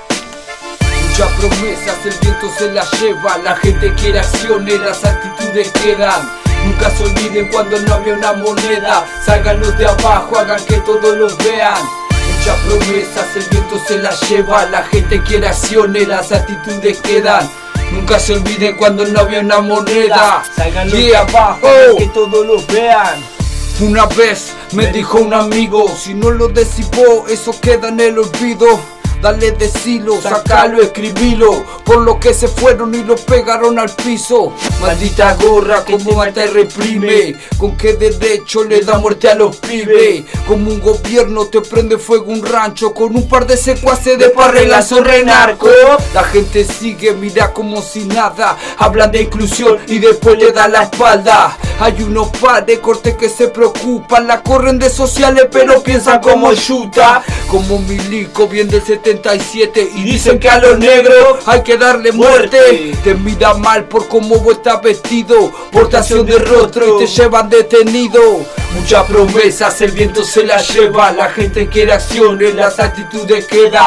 Muchas promesas, el viento se las lleva. La gente quiere acciones, las actitudes quedan. Nunca se olviden cuando no había una moneda. Salgan los de abajo, hagan que todos los vean. Muchas promesas, el viento se las lleva. La gente quiere acciones, las actitudes quedan. Nunca se olviden cuando no había una moneda. Salgan los de Yeah. abajo, Oh. que todos los vean. Una vez me dijo un amigo, si no lo decimos, eso queda en el olvido. Dale decilo, sacalo, escribilo. Por lo que se fueron y lo pegaron al piso. Maldita gorra, como mata y reprime. ¿Con qué derecho le da muerte a los pibes? Como un gobierno te prende fuego un rancho. Con un par de secuaces de parrelazo renarco. La gente sigue, mira como si nada. Hablan de inclusión y después le dan la espalda. Hay unos par de cortes que se preocupan. La corren de sociales pero piensan como Yuta. Como Milico, bien del setenta y siete. Y dicen que a los negros hay que darle muerte. Te mira mal por cómo vos estás vestido. Portación de rostro y te llevan detenido. Muchas promesas, el viento se las lleva. La gente quiere acciones, las actitudes quedan.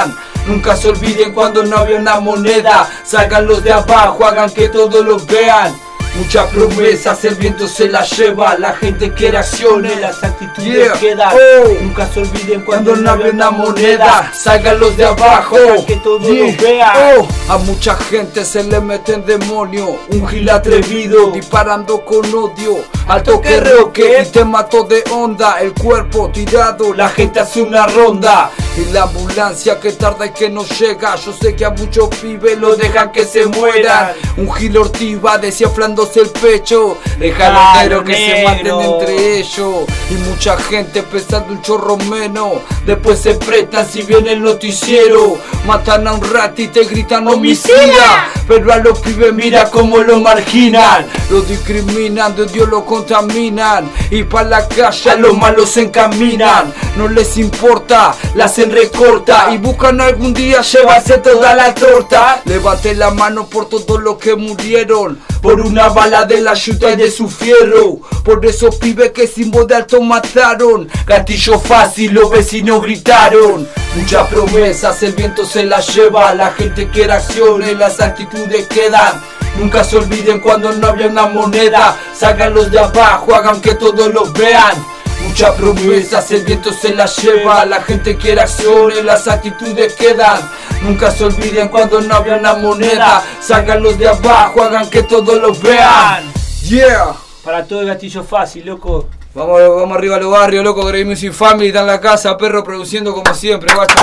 Nunca se olviden cuando no había una moneda. Sácanlos de abajo, hagan que todos los vean. Muchas promesas, el viento se las lleva. La gente quiere acciones, las actitudes Yeah. quedan. Oh. Nunca se olviden cuando no había una moneda. Sácanlos de abajo, que todos Yeah. los vean. Oh. A mucha gente se le mete en demonio. Un gil atrevido, disparando con odio. Al toque roque y te mató de onda. El cuerpo tirado, la gente hace una ronda. Y la ambulancia que tarda y que no llega. Yo sé que a muchos pibes los dejan que se mueran. Un gil ortiva desinflándose el pecho. Deja a los negros que se maten entre ellos. Y mucha gente pensando un chorro menos. Después se prestan si viene el noticiero. Matan a un rat y te gritan homicida. Pero a los pibes mira cómo lo marginan. Los discriminan, de Dios lo contaminan. Y pa' la calle a los malos se encaminan. No les importa, la hacen recorta. Y buscan algún día llevarse toda la torta. Levante la mano por todos los que murieron. Por una bala de la yuta y de su fierro. Por esos pibes que sin voz de alto mataron. Gatillo fácil, los vecinos gritaron. Muchas promesas, el viento se las lleva. La gente quiere acciones, las actitudes quedan. Nunca se olviden cuando no había una moneda. Sácanlos de abajo, hagan que todos los vean. Muchas promesas, el viento se las lleva. La gente quiere acciones, las actitudes quedan. Nunca se olviden cuando no había una moneda. Sácanlos de abajo, hagan que todos los vean. Yeah. Para todo el gatillo fácil, loco. Vamos, vamos arriba a los barrios, loco. Grey Music Family está en la casa, perro produciendo como siempre, guacho.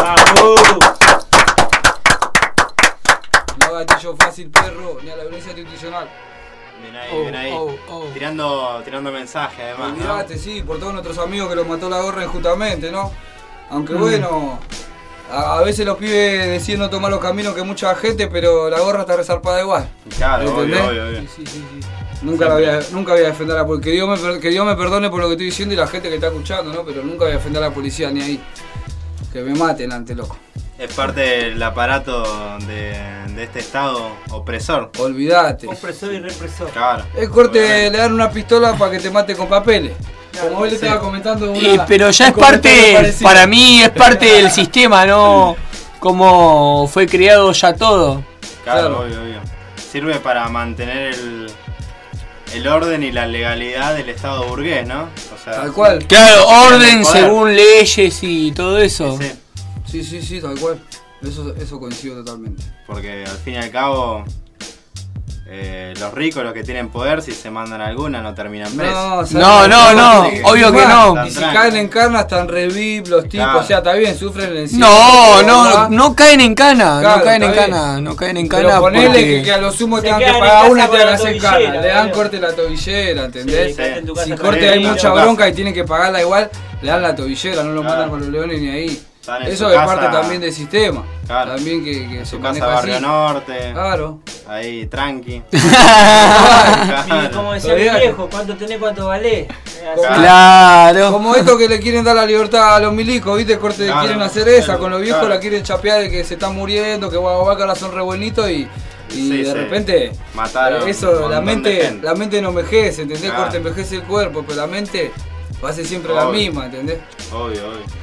No gatillo fácil, perro, ni a la violencia institucional. Bien ahí, Oh, bien ahí. oh, oh. Tirando, tirando mensajes además, ¿no? Olvídate, sí, por todos nuestros amigos que los mató la gorra injustamente, ¿no? Aunque Mm. bueno, a, a veces los pibes deciden no tomar los caminos que mucha gente, pero la gorra está resarpada igual. Claro, obvio, ¿entendés? obvio, obvio. Sí, sí, sí. Nunca, la voy a, nunca voy a defender a la policía. Que Dios, me, per- que Dios me perdone por lo que estoy diciendo y la gente que está escuchando, ¿no? Pero nunca voy a defender a la policía ni ahí. Que me maten ante loco. Es parte del aparato de, de este estado opresor. Olvídate. Opresor y represor. Claro. Es corte, le dan una pistola para que te mate con papeles. Como él le Sí. estaba comentando una, Y, pero ya un es comentario parte, parecido. para mí es parte del sistema, ¿no? Como fue creado ya todo. Claro, Claro. obvio, obvio. Sirve para mantener el, el orden y la legalidad del estado burgués, ¿no? O sea, Tal cual. Claro, orden el poder. según leyes y todo eso. Sí, Sí, sí, sí, tal cual. Eso, eso coincido totalmente. porque al fin y al cabo, eh, los ricos, los que tienen poder, si se mandan alguna, no terminan presos. ¿sabes? No, no, no, obvio que no. Y si caen en cana están reviv los tipos, Claro. o sea, está bien, sufren el encierro. No, no, ¿verdad? no caen en cana, Claro, no caen en está bien. cana, no caen en Pero cana ponele porque... que, que a lo sumo Se tengan que quedan en pagar casa una y te con van la a hacer tobillera, cana. Le dan boludo. corte la tobillera, ¿entendés? Sí, quédate en tu casa Si con corte el hay niño. mucha casa. bronca y tienen que pagarla igual, le dan la tobillera, no lo Claro. mandan con los leones ni ahí. Están en Eso su es casa- parte también del sistema. Claro. También que, que En se su casa maneja Barrio así. Norte, Claro. ahí tranqui. Y como decía mi Olvidate. viejo, ¿cuánto tenés, cuánto valés? Claro. Como esto que le quieren dar la libertad a los milicos, ¿viste? Corte, Claro, quieren hacer esa, claro, con los viejos claro. la quieren chapear de que se están muriendo, que guaguaca son re buenitos y, y Sí, de sí. repente Mataron un eso, la montón de mente, gente. la mente no envejece, ¿entendés? Claro. Corte, envejece el cuerpo, pero la mente va a ser siempre la Obvio. misma, ¿entendés? Obvio, obvio.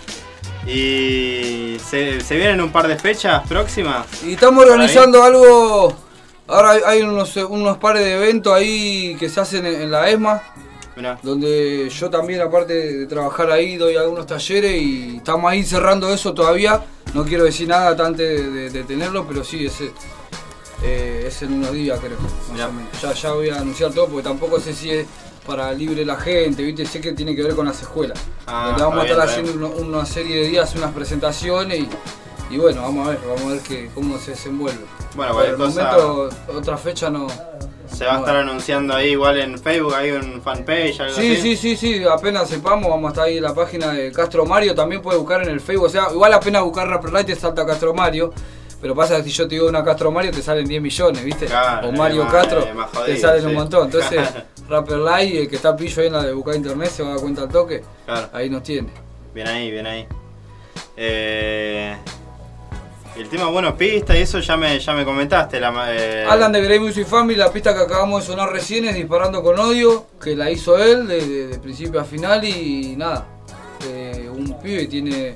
Y se, se vienen un par de fechas próximas. Y estamos organizando algo, ahora hay, hay unos, unos pares de eventos ahí que se hacen en, en la ESMA, Mirá. donde yo también, aparte de trabajar ahí, doy algunos talleres y estamos ahí cerrando eso todavía. No quiero decir nada antes de, de- de tenerlo, pero sí, es, eh, es en unos días, creo. Más Ya. o menos. Ya, ya voy a anunciar todo porque tampoco sé si es para libre la gente, ¿viste? Sé que tiene que ver con las escuelas. Ah, donde vamos a está estar bien, haciendo uno- una serie de días, unas presentaciones y, y bueno, vamos a ver, vamos a ver que, cómo se desenvuelve. Bueno, Por el cualquier cosa- momento, otra fecha no. Se va a no estar va. anunciando ahí igual en Facebook, hay un fanpage, algo Sí, así. sí, sí, sí, apenas sepamos, vamos a estar ahí en la página de Castro Mario, también puedes buscar en el Facebook, o sea, igual apenas buscar Rapper Light te salta Castro Mario, pero pasa que si yo te digo una Castro Mario te salen diez millones, ¿viste? Claro, o Mario es más- Castro es más te jodido, salen sí. un montón, entonces Rapper Light, el que está pillo ahí en la de buscar internet se va a dar cuenta al toque, Claro. ahí nos tiene. Bien ahí, bien ahí. Eh, y el tema, bueno, pista y eso ya me, ya me comentaste. La, eh, Hablan de Grey Music Family, la pista que acabamos de sonar recién es Disparando con Odio, que la hizo él de, de- de principio a final y nada. Eh, un pibe tiene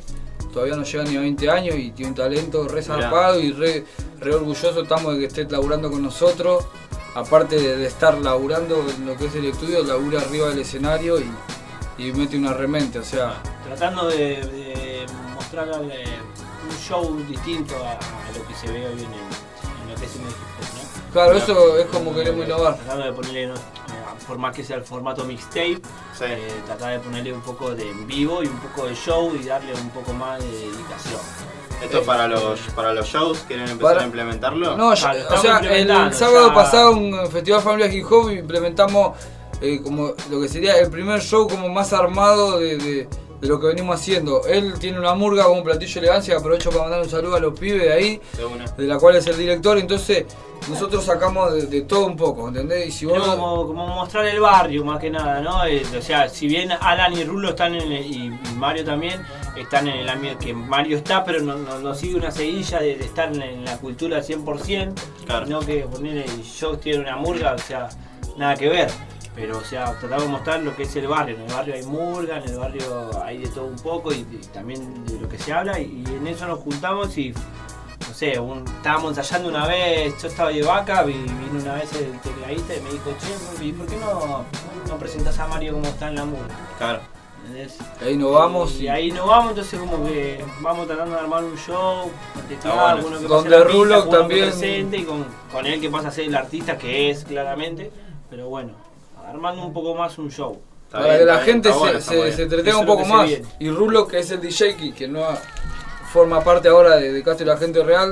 todavía no llega ni a veinte años y tiene un talento re zarpado y re, re orgulloso estamos de que esté laburando con nosotros. Aparte de, de estar laburando en lo que es el estudio, labura arriba del escenario y, y mete una remente, o sea... Tratando de, de mostrar eh, un show distinto a, a lo que se ve hoy en, el, en lo que es el hip hop, ¿no? Claro, eso es como queremos innovar. Tratando de ponerle, ¿no? por más que sea el formato mixtape, sí. eh, tratar de ponerle un poco de en vivo y un poco de show y darle un poco más de dedicación. ¿Esto eh, para los para los shows quieren empezar para, a implementarlo? No, ya, o sea, el sábado ya... pasado en Festival Familia Hip Hop implementamos eh, como lo que sería el primer show como más armado de, de, de lo que venimos haciendo. Él tiene una murga con un platillo de elegancia, que aprovecho para mandar un saludo a los pibes de ahí, de, una. de la cual es el director, entonces nosotros sacamos de, de todo un poco, ¿entendés? Y si vos... como, como mostrar el barrio más que nada, ¿no? Eh, o sea, si bien Alan y Rulo están en el, y, y Mario también están en el ambiente que Mario está, pero no, no, no sigue una seguilla de, de estar en, en la cultura cien por ciento, claro. Sino que ponerle yo tiene una murga, o sea, nada que ver. Pero, o sea, tratamos de mostrar lo que es el barrio. En el barrio hay murga, en el barrio hay de todo un poco y, y también de lo que se habla. Y, y en eso nos juntamos y, no sé, un, estábamos ensayando una vez, yo estaba de vaca, vi, vino una vez el tecladista y me dijo, che, ¿y por qué no, no presentás a Mario como está en la murga? Claro. ¿Entendés? Ahí nos vamos. Y, y ahí nos vamos, entonces como que vamos tratando de armar un show, con teclado, bueno. que donde Rulo también presente y con, con él que pasa a ser el artista que es claramente, pero bueno. Armando un poco más un show. Está para bien, que la gente se, bueno, se, se entretenga un poco más. Y Rulo, que es el D J que no forma parte ahora de, de Castro y la Gente Real,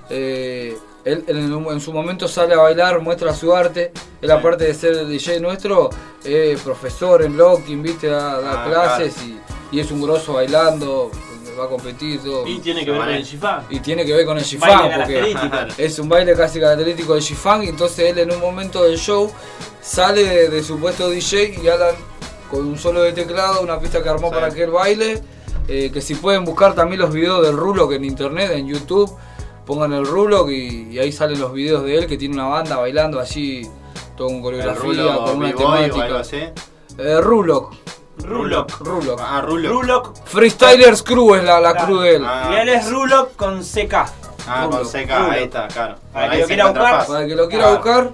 eh, él en, en su momento sale a bailar, muestra su arte. Él, sí. aparte de ser el D J nuestro, es profesor en Locking, viste, da, da ah, clases claro. y, y es un grosso bailando. Va a competir todo. Y tiene que ver con el G-Funk. Y tiene que ver con el G-Funk porque es un baile casi característico del G-Funk. Y entonces él en un momento del show sale de, de su puesto D J y Alan con un solo de teclado, una pista que armó sí. para aquel baile. Eh, que si pueden buscar también los videos del Rulo que en internet, en YouTube, pongan el Rulo y, y ahí salen los videos de él que tiene una banda bailando allí, todo con coreografía, con una temática. Eh, Rulo. Rulock. Rulock. Ah, Rulock. Rulock. Freestylers Crew es la, la claro. crew de él. Ah. Y él es Rulock con C K. Ah, Rulock. con C K, Rulock. ahí está, claro. Para que lo quiera buscar. Fácil. Para que lo quiera ah. buscar,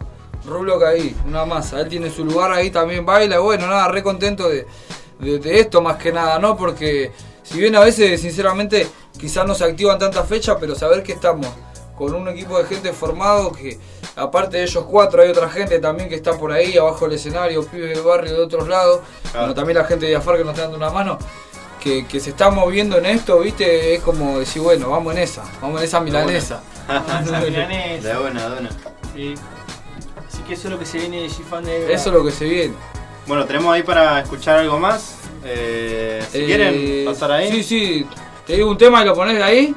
Rulock ahí, una masa. Él tiene su lugar ahí, también baila. Bueno, nada, re contento de, de, de esto más que nada, ¿no? Porque si bien a veces, sinceramente, quizás no se activan tantas fechas, pero saber que estamos con un equipo de gente formado que, aparte de ellos cuatro, hay otra gente también que está por ahí, abajo del escenario, pibes del barrio de otros lados, claro. bueno, también la gente de Afar que nos está dando una mano, que, que se está moviendo en esto, viste, es como decir, bueno, vamos en esa, vamos en esa milanesa. Esa milanesa. De buena, de buena. Sí. Así que eso es lo que se viene de G-Fan de... Eso es lo que se viene. Bueno, tenemos ahí para escuchar algo más, eh, si eh, quieren pasar ahí. Sí, sí, te digo un tema y lo pones ahí.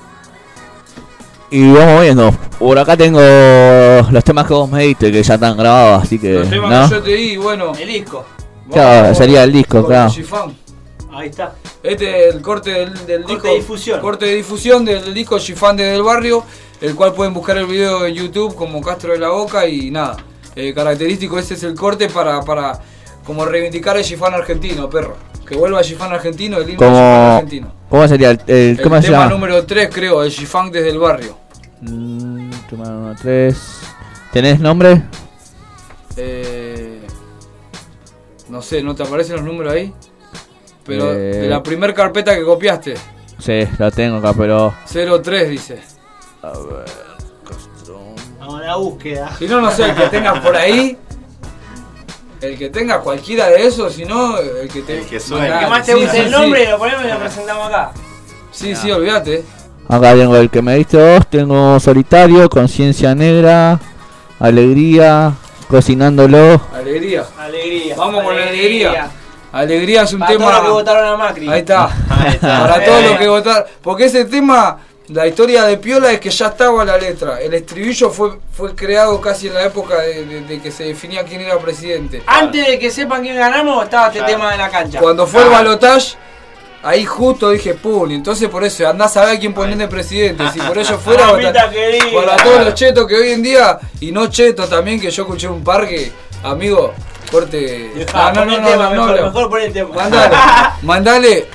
Y vamos viendo, por acá tengo los temas que vos me diste que ya están grabados, así que... Los temas ¿no? que yo te di, bueno... El disco. Claro, sería el disco, claro. Ahí está. Este es el corte del, del corte disco. de difusión. Corte de difusión del disco G-Fan desde el barrio, el cual pueden buscar el video en YouTube como Castro de la Boca y nada. Eh, característico, ese es el corte para, para como reivindicar el G-Fan argentino, perro. Que vuelva el G-Fan argentino, el himno del G-Fan argentino. ¿Cómo sería el, el, ¿cómo el se tema llama? número tres, creo, el G-Fan desde el barrio. Mm, tema número tres. ¿Tenés nombre? Eh, no sé, ¿no te aparecen los números ahí? Pero eh, de la primer carpeta que copiaste. Sí, la tengo acá, pero... cero tres dice. A ver... Castro... Vamos a la búsqueda. Si no, no sé, el que tengas por ahí... El que tenga cualquiera de esos, si no, el que te... El que suena. El que más te sí, guste sí, el nombre, sí. lo ponemos y lo presentamos acá. Sí, no. sí, olvídate. Acá tengo el que me diste vos, tengo Solitario, Conciencia Negra, Alegría, Cocinándolo. Alegría. Alegría. Vamos con alegría. Alegría, alegría es un para tema... Para todos los que votaron a Macri. Ahí está. Ahí está. Para todos los que votaron. Porque ese tema... La historia de Piola es que ya estaba la letra. El estribillo fue, fue creado casi en la época de, de, de que se definía quién era presidente. Antes de que sepan quién ganamos, estaba este claro. tema de la cancha. Cuando fue claro. el balotaje, ahí justo dije, pum, y entonces por eso andás a ver quién ponen de presidente. Si por ello fuera votar, para todos los chetos que hoy en día, y no chetos también, que yo escuché un par que, amigo, corte. Dejá, no, no, no, tema, no, mejor, no, mejor pon el tema. Mandale, mandale.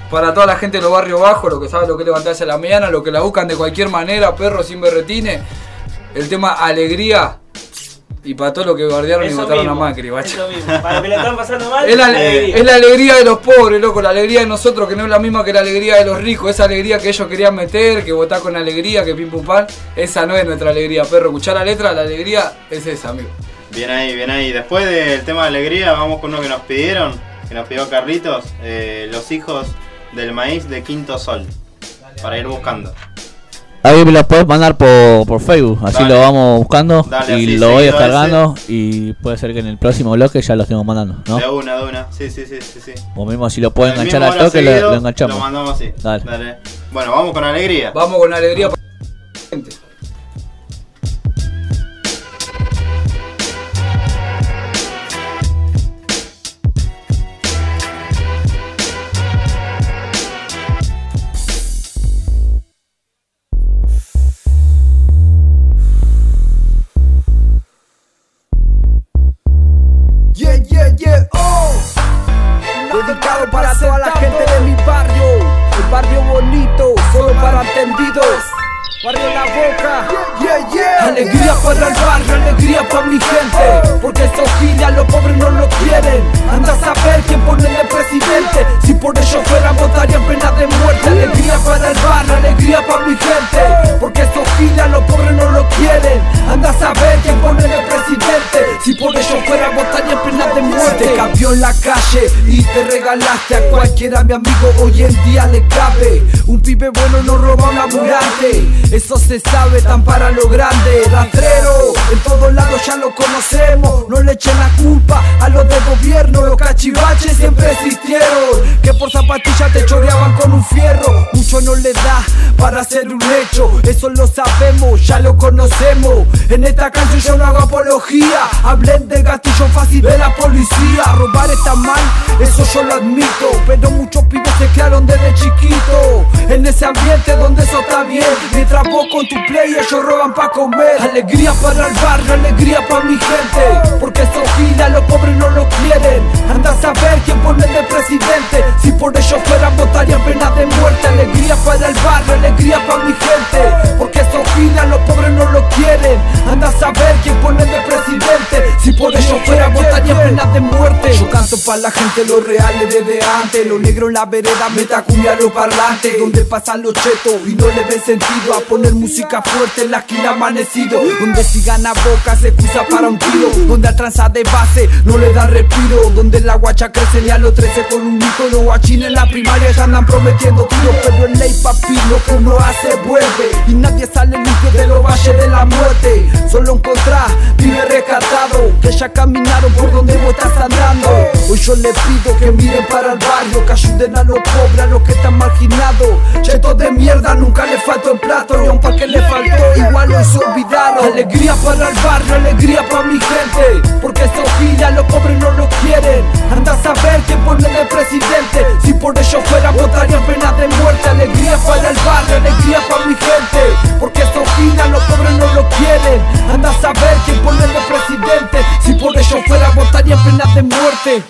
para toda la gente de los barrios bajos, lo que sabe lo que es levantarse a la mañana, lo que la buscan de cualquier manera, perro sin berretines. El tema alegría. Y para todos los que guardiaron y Eso votaron mismo, a Macri, bacho. Eso mismo. Para los que la están pasando mal, Es la, alegría. es la alegría de los pobres, loco, la alegría de nosotros, que no es la misma que la alegría de los ricos. Esa alegría que ellos querían meter, que votar con alegría, que pim pum pan, esa no es nuestra alegría, perro. Escuchar la letra, la alegría es esa, amigo. Bien ahí, bien ahí. Después del tema de alegría, vamos con uno que nos pidieron, que nos pidió Carlitos, eh, Los hijos del maíz de Quinto Sol, para ir buscando. Ahí me lo puedes mandar por, por Facebook, así Dale. lo vamos buscando. Dale, y así, lo voy seguido descargando y puede ser que en el próximo bloque ya lo estemos mandando, ¿no? De una, de una. Sí, sí, sí, sí, sí. O mismo si lo pueden El enganchar mismo al hora toque, lo, seguido, lo enganchamos. Lo mandamos así. Dale. Dale. Bueno, vamos con alegría. Vamos con alegría para la gente. Yeah, yeah, yeah, oh. Dedicado para toda la gente de mi barrio, el barrio bonito, solo para entendidos. Barrio La Boca, yeah, yeah. Alegría para el barrio, alegría para mi gente, porque esos giles a los pobres no lo quieren. Anda a saber quién pone de presidente, si por ello fuera votarían pena de muerte. Alegría para el barrio, alegría para mi gente, porque esos giles a los pobres no lo quieren. Anda a saber quién pone de presidente, si por ello fuera votarían pena de muerte. Te cambió en la calle y te regalaste a cualquiera, mi amigo, hoy en día le cabe. Un pibe bueno no roba un ambulante, eso se sabe tan para lo grande. Rastrero, en todos lados ya lo conocemos, no le echen la culpa a los del gobierno. Los cachivaches siempre existieron, que por zapatillas te choreaban con un fierro. Mucho no le da para hacer un hecho, eso lo sabemos, ya lo conocemos. En esta canción yo no hago apología, hablen de gatillo fácil de la policía. Robar está mal, eso yo lo admito, pero muchos pibes se crearon desde chiquito en ese ambiente donde eso está bien. Mientras vos con tu play ellos roban pa' comer. Alegría para el barrio, alegría para mi gente, porque esos giles a los pobres no lo quieren. Anda a saber quién pone de presidente, si por ellos fueran votarían pena de muerte. Alegría para el barrio, alegría para mi gente, porque esos giles a los pobres no lo quieren. Anda a saber quién pone de presidente, si por ellos fueran votarían pena de muerte. Yo canto para la gente los reales desde antes, los negros en la vereda meta cumbia a los parlantes, donde pasan los chetos y no le ven sentido a poner música fuerte en la esquina amanecido, donde si gana Boca se excusa para un tiro, donde al tranza de base no le da respiro, donde la guacha crece ni a los trece con un hijo. Los guachines en la primaria ya andan prometiendo tiros, pero en ley papi lo que uno hace vuelve, y nadie sale limpio de los valles de la muerte. Solo encontrás vive rescatado, que ya caminaron por donde vos estás andando. Hoy yo les pido que miren para el barrio, que ayuden a los pobres, a los que están marginados. Chetos de mierda, nunca le faltó el plato, y aun pa' que le faltó, igual los olvidaron. Alegría para el barrio, alegría para mi gente, porque esos giles a los pobres no lo quieren. Anda a saber quién pone de presidente, si por ellos fuera votarían pena de muerte. Alegría para el barrio, alegría para mi gente, porque esos giles a los pobres no lo quieren. Anda a saber quién pone de presidente, si por ellos fuera votarían pena de muerte.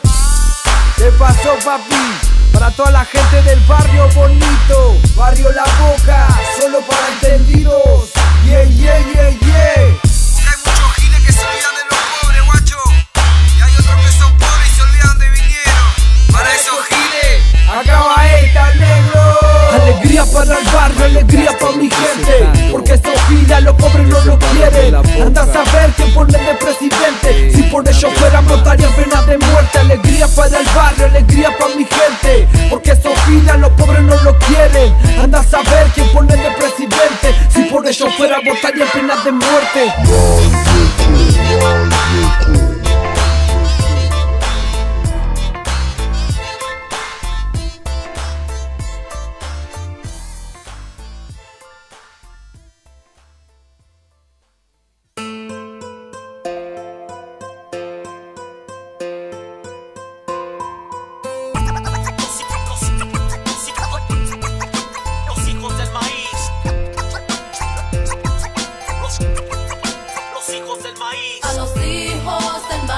¿Qué pasó, papi? Para toda la gente del barrio bonito, barrio La Boca, solo para entendidos. Yeah, yeah, yeah, yeah. Porque hay muchos giles que se olvidan de los pobres, guacho. Y hay otros que son pobres y se olvidan de vinieron. Para esos giles, acaba esta, negro. Alegría para el barrio, alegría para mi gente, porque esos giles a los pobres no lo quieren. Anda a saber quién pone de presidente, si por ellos fueran votarían pena de muerte. Alegría para el barrio, alegría para mi gente, porque esos giles a los pobres no lo quieren. Anda a saber quién pone de presidente, si por ellos fueran votarían pena de muerte.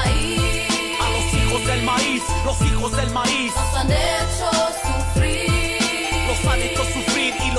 Los hijos del maíz nos han hecho sufrir.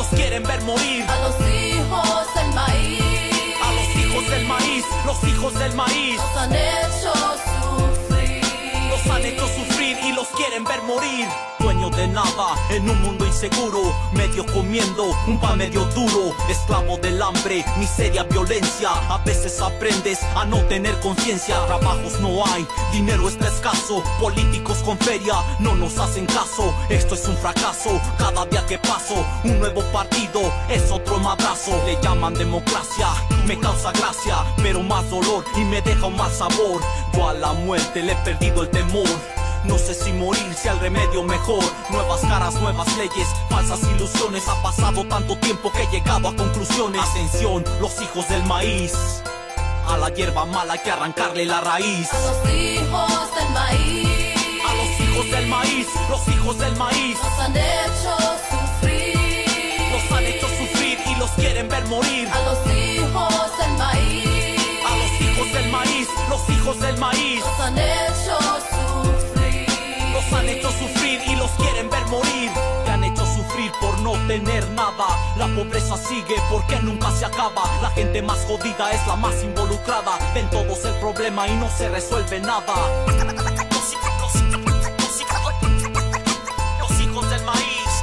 los quieren ver morir. A los hijos del maíz, a los hijos del maíz, los hijos del maíz. Los han hecho sufrir, los han hecho sufrir y los quieren ver morir. Dueño de nada, en un mundo inseguro, medio comiendo un pan medio duro, esclavo del hambre, miseria, violencia. A veces aprendes a no tener conciencia. Trabajos no hay, dinero está escaso, políticos con feria no nos hacen caso. Esto es un fracaso, cada día que paso un nuevo partido es otro madrazo. Le llaman democracia, me causa gracia, pero más dolor y me deja un mal sabor. Yo a la muerte le he perdido el temor. No sé si morir sea el remedio mejor. Nuevas caras, nuevas leyes, falsas ilusiones. Ha pasado tanto tiempo que he llegado a conclusiones. Atención, los hijos del maíz. A la hierba mala hay que arrancarle la raíz. a los hijos del maíz, A los hijos del maíz, los hijos del maíz. los han hecho sufrir, Los han hecho sufrir y los quieren ver morir. a los hijos del maíz, A los hijos del maíz, los hijos del maíz. los han hecho sufrir, Los han hecho sufrir y los quieren ver morir. Te han hecho sufrir por no tener nada. La pobreza sigue porque nunca se acaba. La gente más jodida es la más involucrada. Ven todos el problema y no se resuelve nada. Los, hijos- los- los hijos- los hijos del maíz.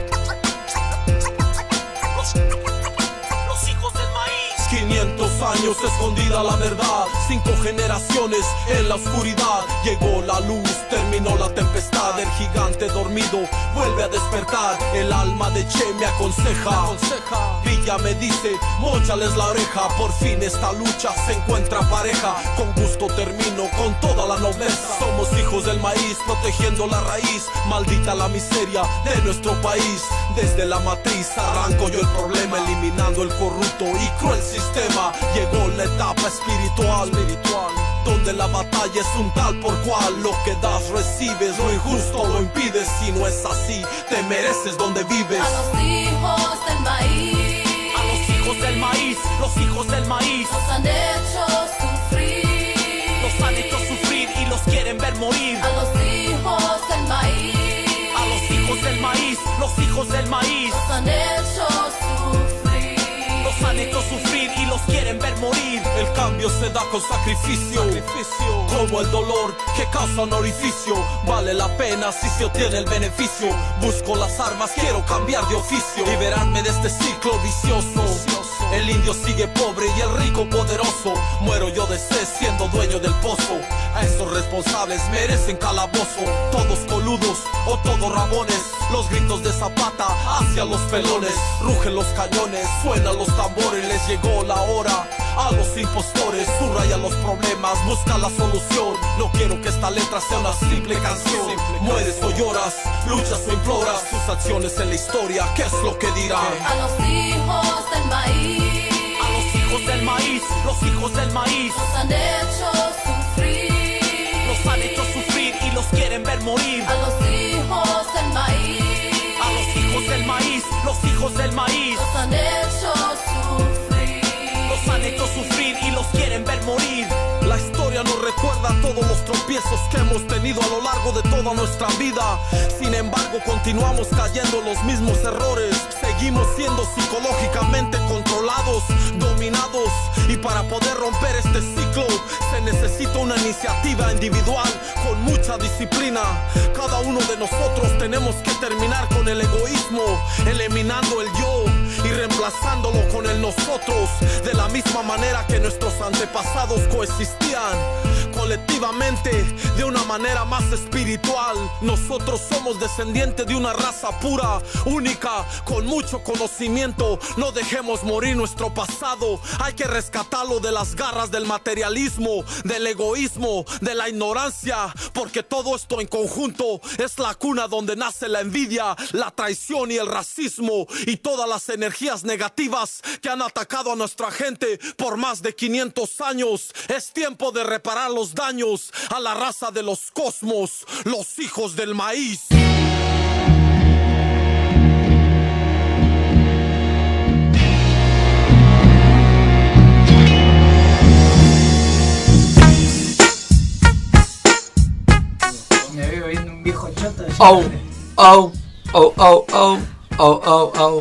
Los, los hijos del maíz. quinientos años escondida la verdad. Cinco generaciones en la oscuridad. Llegó la luz, terminó la tempestad. El gigante dormido vuelve a despertar. El alma de Che me aconseja. Villa me dice, móchales la oreja. Por fin esta lucha se encuentra pareja. Con gusto termino con toda la nobleza. Somos hijos del maíz, protegiendo la raíz. Maldita la miseria de nuestro país. Desde la matriz arranco yo el problema, eliminando el corrupto y cruel sistema. Llegó la etapa espiritual, espiritual, donde la batalla es un tal por cual. Lo que das recibes, lo injusto lo impides. Si no es así, te mereces donde vives. a los hijos del maíz, A los hijos del maíz, los hijos del maíz. los han hecho sufrir, Los han hecho sufrir y los quieren ver morir. a los hijos del maíz, A los hijos del maíz, los hijos del maíz. los han hecho sufrir, Los han hecho sufrir y los quieren ver morir. El cambio se da con sacrificio, como el dolor que causa un orificio. Vale la pena si se obtiene el beneficio. Busco las armas, quiero cambiar de oficio. Liberarme de este ciclo vicioso. El indio sigue pobre y el rico poderoso. Muero yo de sed siendo dueño del pozo. A esos responsables merecen calabozo. Todos coludos o todos rabones. Los gritos de Zapata hacia los pelones. Rugen los cañones, suenan los tambores. Les llegó la hora a los impostores. Subraya los problemas, busca la solución. No quiero que esta letra sea una simple canción. Mueres o lloras, luchas o imploras. Tus acciones en la historia, ¿qué es lo que dirán? a los hijos del maíz, A los hijos del maíz, los hijos del maíz. los han hecho sufrir, Los han hecho sufrir y los quieren ver morir. a los hijos del maíz, A los hijos del maíz, los hijos del maíz. los han hecho sufrir, Los han hecho sufrir y los quieren ver morir. La historia nos recuerda todos los tropiezos que hemos tenido a lo largo de toda nuestra vida. Sin embargo, continuamos cayendo en los mismos errores. Seguimos siendo psicológicamente controlados, dominados. Y para poder romper este ciclo se necesita una iniciativa individual con mucha disciplina. Cada uno de nosotros tenemos que terminar con el egoísmo, eliminando el yo y reemplazándolo con el nosotros. De la misma manera que nuestros antepasados coexistían colectivamente de una manera más espiritual. Nosotros somos descendientes de una raza pura, única, con mucho conocimiento. No dejemos morir nuestro pasado. Hay que rescatarlo de las garras del materialismo, del egoísmo, de la ignorancia, porque todo esto en conjunto es la cuna donde nace la envidia, la traición y el racismo y todas las energías negativas que han atacado a nuestra gente por más de quinientos años. Es tiempo de reparar los daños a la raza de los cosmos, los hijos del maíz. Me veo viendo un viejo choto. Oh, oh, oh, oh, oh, oh, oh, oh,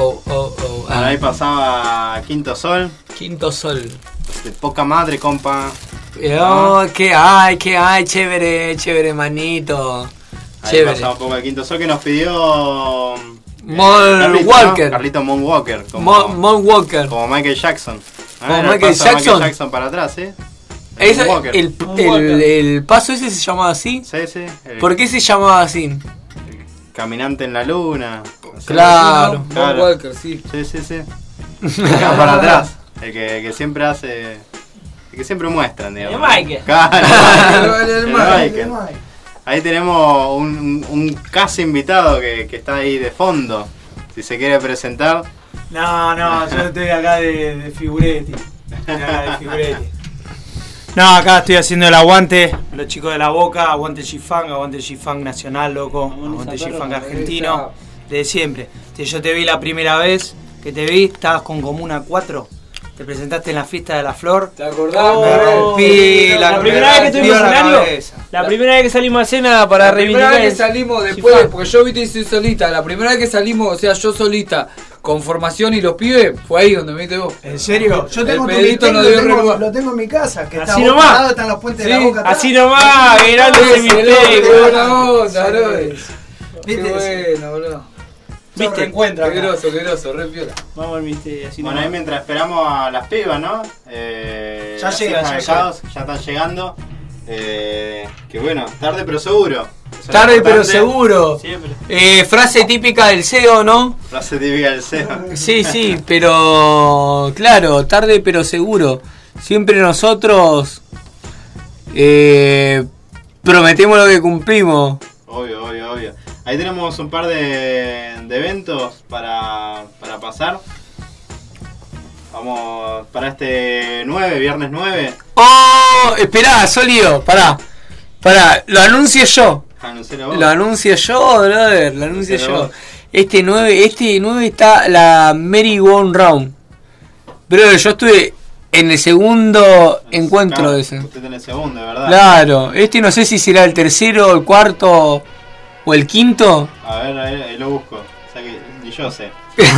oh, oh, oh. Por ahí pasaba Quinto Sol. Quinto Sol. De poca madre, compa. Oh, qué hay, qué hay, chévere, chévere, manito. Ahí Chévere. pasaba un poco de Quinto Sol que nos pidió. Mon Carlito, Walker. ¿no? Carlito Mon Walker. Como, Mon, Mon Walker. como Michael Jackson. Ah, Como era el Michael paso de Jackson. Michael Jackson para atrás, ¿eh? Ese- Mon Walker. el, el, el paso ese se llamaba así. Sí, sí. El ¿Por qué se llamaba así? Caminante en la luna. O sea, Claro. claro. Mon Walker, sí. Sí, sí, sí. Acá para atrás. El que, que siempre hace. El que siempre muestran, digamos. El Michael. Claro. El- el El Michael. Michael. Ahí tenemos un, un casi invitado que, que está ahí de fondo. Si se quiere presentar. No, no, yo estoy acá de, de figuretti. Estoy acá de figuretti. No, acá estoy haciendo el aguante. Los chicos de la Boca, aguante G-Funk, aguante G-Funk nacional, loco. Aguante G-Funk argentino. De siempre. Te- Yo te vi la primera vez que te vi, estabas con Comuna cuatro. Te presentaste en la fiesta de la Flor. ¿Te acordás? Me rompí la, la primera vez que estuvimos la escenario, cabeza. la primera vez que salimos a cena para La primera reivindicar vez que el- salimos después, G-Funk. porque yo viste y soy solita, la primera vez que salimos, o sea, yo solita, con formación y los pibes, fue ahí donde me viste vos. ¿En serio? Yo tengo El tu Pedrito Nintendo, nos dio lo, tengo, recuerdo. lo tengo en mi casa, que está Así a vos nomás. parado, están los puentes de Sí, la Boca atrás. Así nomás, que grande ese mistake, Qué buena boludo. onda, bro. Qué ¿Viste? bueno, bro. ¿Viste? Encuentro Qué acá. groso, qué groso, re piola. Vamos al misterio, así Bueno, ahí nomás. mientras esperamos a las pibas, ¿no? Eh, Ya las llega, hijas ya de llega. Caos, ya están llegando. Eh, que bueno, tarde pero seguro. Eso es Tarde pero importante. seguro. Siempre. Eh, frase típica del C E O, ¿no? Frase típica del C E O. Sí, sí, pero claro, tarde pero seguro. Siempre nosotros eh, prometemos lo que cumplimos. Obvio, obvio, obvio. Ahí tenemos un par de, de eventos para, para pasar. Vamos para este nueve, viernes nueve. Oh, esperá, sólido, pará. Pará, lo anuncio yo. Anuncialo vos. Lo anuncio yo, brother, lo anuncio Anuncialo yo. vos. Este nueve, este nueve está la Merry Go Round. Brother, yo estuve en el segundo encuentro Claro, de ese. Usted en el segundo, ¿verdad? Claro, este no sé si será el tercero, el cuarto o el quinto. A ver, ahí, ahí lo busco. O sea que ni yo sé.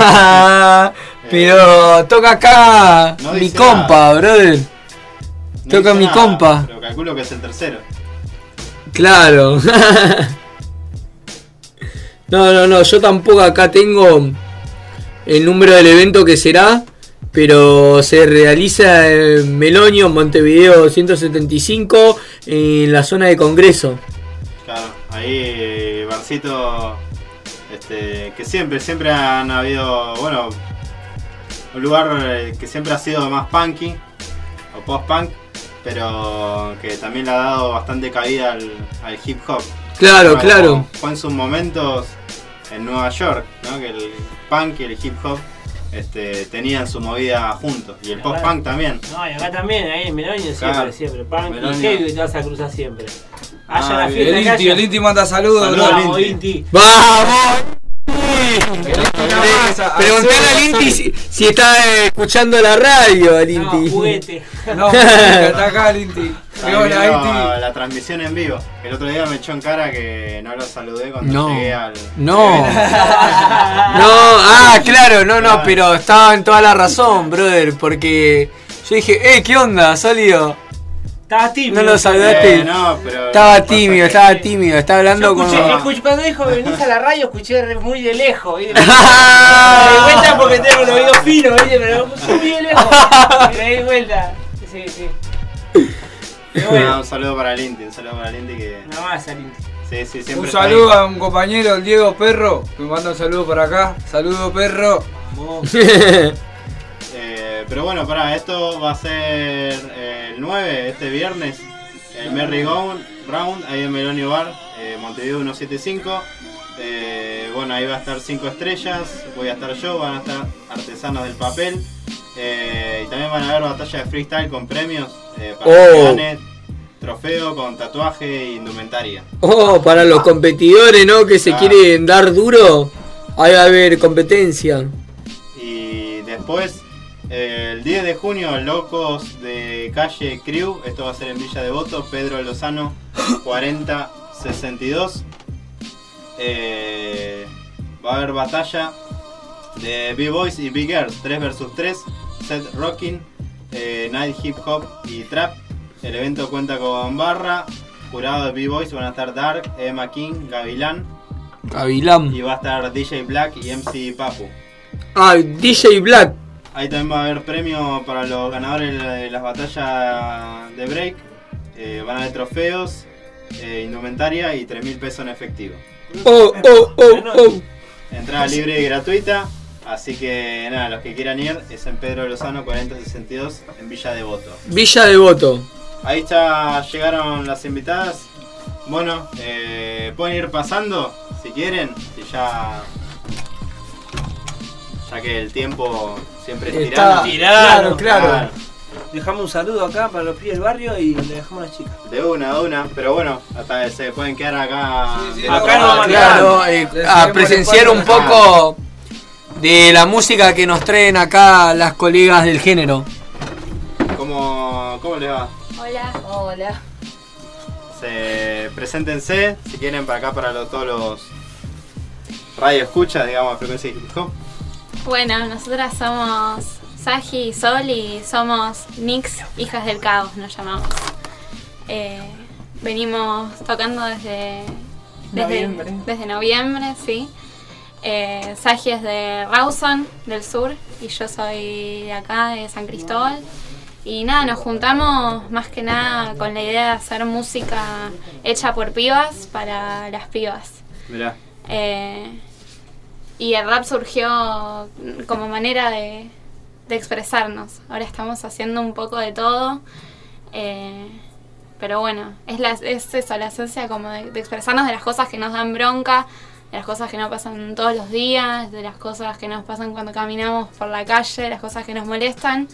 Pero toca acá No mi dice compa, brother. No Toca dice mi nada, compa. Pero calculo que es el tercero. Claro. No, no, no, yo tampoco acá tengo el número del evento que será, pero se realiza en Melonio, Montevideo ciento setenta y cinco, en la zona de Congreso. Claro, ahí barcito este, que siempre, siempre han habido, bueno, un lugar eh, que siempre ha sido más punky o post-punk, pero que también le ha dado bastante cabida al, al hip hop. Claro, Bueno, claro. Fue en sus momentos en Nueva York, ¿no? Que el punk y el hip hop este, tenían su movida juntos, y el post-punk también. No, y acá también, ahí en Melonio siempre, Claro. siempre. Punk Melonio. y heavy te vas a cruzar siempre. Haya Ah, la bien. fiesta El que Inti, haya. el Inti manda saludos, Saludos, bro. Vamos, Inti. Inti. ¡Vamos! Pre- Preguntale al Inti si, si está escuchando la radio, al No, Inti. juguete. No, está acá el Inti. Está Qué hola, viendo Inti. la transmisión en vivo. El otro día me echó en cara que no lo saludé cuando No. llegué al. No. No, ah, claro, no, no, pero estaba en toda la razón, brother, porque yo dije, eh, ¿qué onda, sólido? Estaba tímido. No lo saludaste. Eh, no, pero Estaba pasa tímido, que- estaba tímido, estaba hablando Yo con... escuché, escuché- cuando dijo venís a la radio, escuché re- muy de lejos. ¿viste? Me di vuelta porque tengo los oídos finos, ¿viste? Pero escuché muy de lejos. Y me di vuelta. Sí, sí. Pero No, bueno, un saludo para el Inti, un saludo para el Inti que. nada más al Inti. Sí, sí, siempre Un está saludo ahí. a un compañero, el Diego Perro, que me manda un saludo para acá. Saludo, Perro. Eh, pero bueno, pará, esto va a ser eh, el nueve, este viernes, el Merry Go Round, ahí en Melonio Bar, eh, Montevideo ciento setenta y cinco. Eh, bueno, ahí va a estar cinco estrellas, voy a estar yo, van a estar artesanos del papel. Eh, y también van a haber batallas de freestyle con premios eh, para Oh. que gane trofeo con tatuaje e indumentaria. Oh, para los competidores, ¿no? Que se Ah. quieren dar duro, ahí va a haber competencia. Y después, eh, el diez de junio, Locos de Calle Crew, esto va a ser en Villa Devoto, Pedro Lozano cuarenta sesenta y dos. Eh, va a haber batalla de B-Boys y Big Girls, tres versus tres, set rocking, eh, night hip hop y trap. El evento cuenta con barra, jurado de B-Boys, van a estar Dark, Emma King, Gavilán. Gavilán. Y va a estar D J Black y M C Papu. Ah, D J Black. Ahí también va a haber premio para los ganadores de las batallas de break. Eh, van a haber trofeos, eh, indumentaria y tres mil pesos en efectivo. Oh, oh, oh, oh. Entrada libre y gratuita. Así que nada, los que quieran ir es en Pedro de Lozano cuarenta sesenta y dos en Villa Devoto. Villa Devoto. Ahí ya llegaron las invitadas. Bueno, eh, pueden ir pasando si quieren. Si ya. Ya que el tiempo siempre es Está tirano. tirano, claro. Dejamos un saludo acá para los pibes del barrio y le dejamos a las chicas. De una, de una. Pero bueno, hasta se pueden quedar acá. Sí, sí, acá no vamos a Claro, eh, a presenciar un poco de la música que nos traen acá las colegas del género. ¿Cómo, cómo les va? Hola. Hola. Se, preséntense, si quieren, para acá, para los, todos los radio escuchas, digamos, frecuencia hip hop. Bueno, nosotras somos Saji y Sol y somos Nix, hijas del caos, nos llamamos. Eh, venimos tocando desde desde Noviembre. desde noviembre, sí. Eh, Saji es de Rawson, del sur, y yo soy de acá, de San Cristóbal. Y nada, nos juntamos más que nada con la idea de hacer música hecha por pibas para las pibas. Mirá. Eh, y el rap surgió como manera de, de expresarnos. Ahora estamos haciendo un poco de todo. Eh, pero bueno, es, la, es eso, la esencia como de, de expresarnos de las cosas que nos dan bronca, de las cosas que no pasan todos los días, de las cosas que nos pasan cuando caminamos por la calle, las cosas que nos molestan.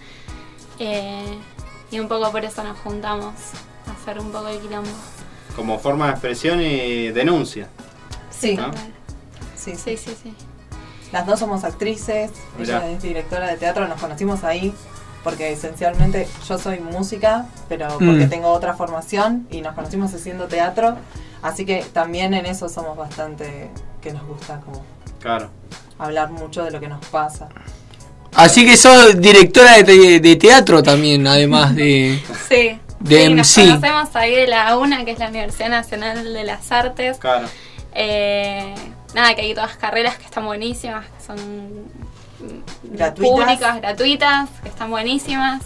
Eh, y un poco por eso nos juntamos a hacer un poco de quilombo. Como forma de expresión y denuncia. Sí. ¿No? Sí, sí, sí, sí. Las dos somos actrices, Mirá. ella es directora de teatro, nos conocimos ahí porque esencialmente yo soy música, pero porque Mm. tengo otra formación y nos conocimos haciendo teatro, así que también en eso somos bastante, que nos gusta como Claro. hablar mucho de lo que nos pasa. Así que sos directora de, te- de teatro también, además de, Sí, de sí, nos M C. conocemos ahí de la UNA, que es la Universidad Nacional de las Artes. Claro. Eh, nada, que hay todas carreras que están buenísimas, que son Gratuitas. públicas, gratuitas, que están buenísimas.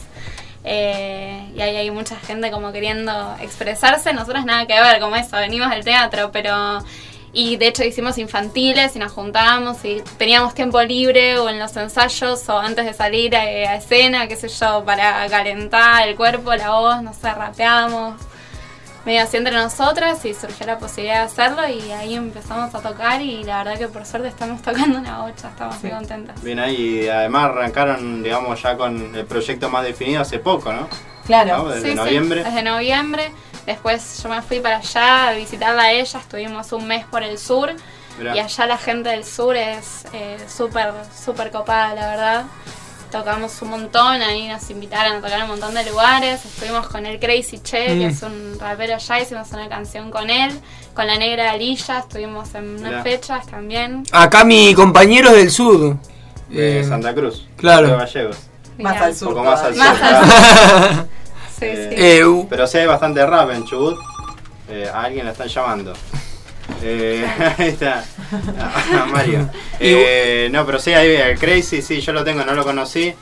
Eh, y ahí hay mucha gente como queriendo expresarse. Nosotros nada que ver, como eso, venimos del teatro, pero... Y de hecho hicimos infantiles y nos juntábamos y teníamos tiempo libre o en los ensayos o antes de salir a, a escena, qué sé yo, para calentar el cuerpo, la voz, no sé, rapeamos medio así entre nosotras y surgió la posibilidad de hacerlo y ahí empezamos a tocar y la verdad que por suerte estamos tocando una bocha, estamos muy contentas. Bien ahí, y además arrancaron, digamos, ya con el proyecto más definido hace poco, ¿no? Claro. ¿No? Desde Sí, sí, noviembre. desde noviembre. Después yo me fui para allá a visitarla a ella, estuvimos un mes por el sur. Mirá. Y allá la gente del sur es eh, súper, súper copada, la verdad. Tocamos un montón, ahí nos invitaron a tocar en un montón de lugares. Estuvimos con el Crazy Che, Mm. que es un rapero allá, hicimos una canción con él. Con la Negra Alilla estuvimos en unas Mirá. fechas también. Acá mi compañero es del sur. De Eh, Santa Cruz. claro. De Gallegos. Más al sur. Un poco más al sur. Más al claro. Sí, Eh, sí. Eh, uh. Pero sí hay bastante rap en Chubut. Eh, a alguien la están llamando. Eh, ahí está. A Mario. Eh, no, pero sí, ahí el Crazy, sí, yo lo tengo, no lo conocí.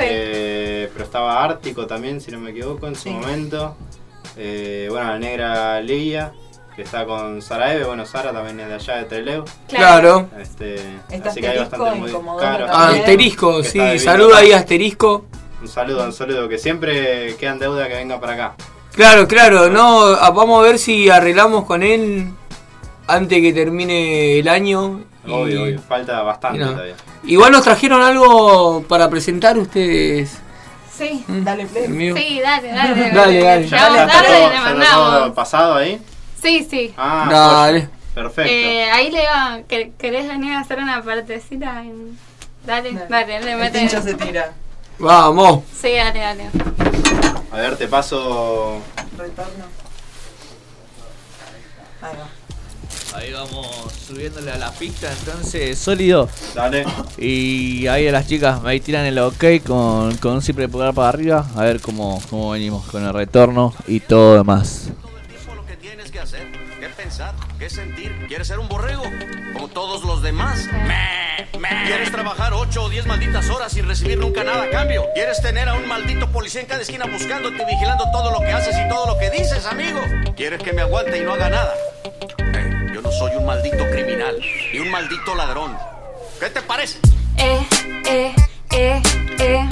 Eh, pero estaba Ártico también, si no me equivoco, en su momento. Eh, bueno, la negra Lilla, que está con Sara Eve. Bueno, Sara también es de allá de Trelew. Claro. Este, Está así que hay Asterisco bastante en muy Comodoro claro. también. Asterisco, Que sí, está divino saludo ahí también. a Asterisco. Un saludo, un saludo, que siempre queda en deuda que venga para acá. Claro, claro, no, a- vamos a ver si arreglamos con él antes que termine el año. y- Obvio, obvio, falta bastante y nada. todavía. Igual nos trajeron algo para presentar ustedes. Sí. Dale play. El mío. Sí, dale, dale. Dale, dale. Llegamos ¿Ya está tarde todo- y le ya está mandamos. todo pasado ahí? Sí, sí. Ah, Dale. joya. Perfecto. Eh, ahí le iba, ¿quer- ¿querés venir a hacer una partecita? En- Dale, dale, le El mete. pincho se tira. Vamos. Sí, dale, dale. A ver, te paso. Retorno. Ahí va. Ahí vamos subiéndole a la pista, entonces sólido. Dale. Y ahí a las chicas ahí tiran el ok con, con un simple pulgar para arriba. A ver cómo, cómo venimos con el retorno y todo demás. ¿Qué tienes que hacer? ¿Qué pensar? ¿Qué sentir? ¿Quieres ser un borrego? Como todos los demás. Me, me. ¿Quieres trabajar ocho o diez malditas horas sin recibir nunca nada a cambio? ¿Quieres tener a un maldito policía en cada esquina buscándote y vigilando todo lo que haces y todo lo que dices, amigo? ¿Quieres que me aguante y no haga nada? Eh, yo no soy un maldito criminal ni un maldito ladrón. ¿Qué te parece? Eh, eh, eh, eh.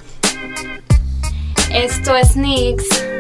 Esto es Nix.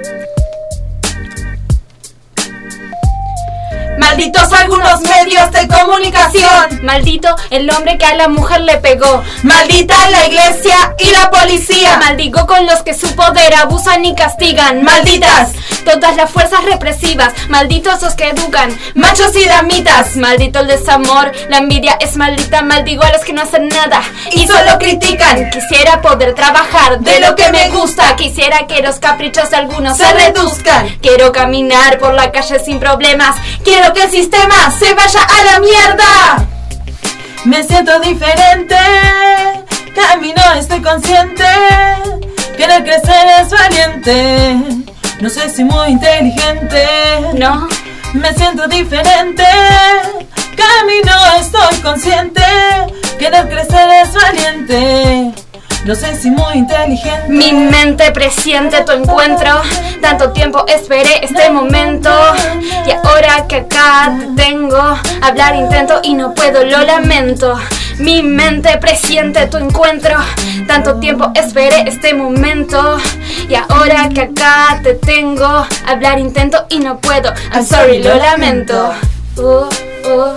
Malditos algunos medios de comunicación. Maldito el hombre que a la mujer le pegó. Maldita la iglesia y la policía. Maldigo con los que su poder abusan y castigan. Malditas todas las fuerzas represivas. Malditos los que educan, machos y damitas. Maldito el desamor, la envidia es maldita. Maldigo a los que no hacen nada y solo critican. Quisiera poder trabajar de lo que me gusta. Quisiera que los caprichos de algunos se reduzcan. Quiero caminar por la calle sin problemas. Quiero que el sistema se vaya a la mierda. Me siento diferente, camino, estoy consciente. Querer crecer es valiente. No sé si muy inteligente. No. Me siento diferente, camino, estoy consciente. Querer crecer es valiente. No sé si muy inteligente. Mi mente presiente tu encuentro. Tanto tiempo esperé este momento. Y ahora que acá te tengo, hablar intento y no puedo, lo lamento. Mi mente presiente tu encuentro. Tanto tiempo esperé este momento. Y ahora que acá te tengo, hablar intento y no puedo. I'm sorry, lo lamento. Uh, uh.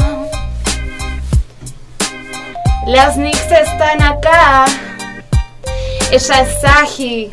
Las Knicks están acá. Ella es Saji.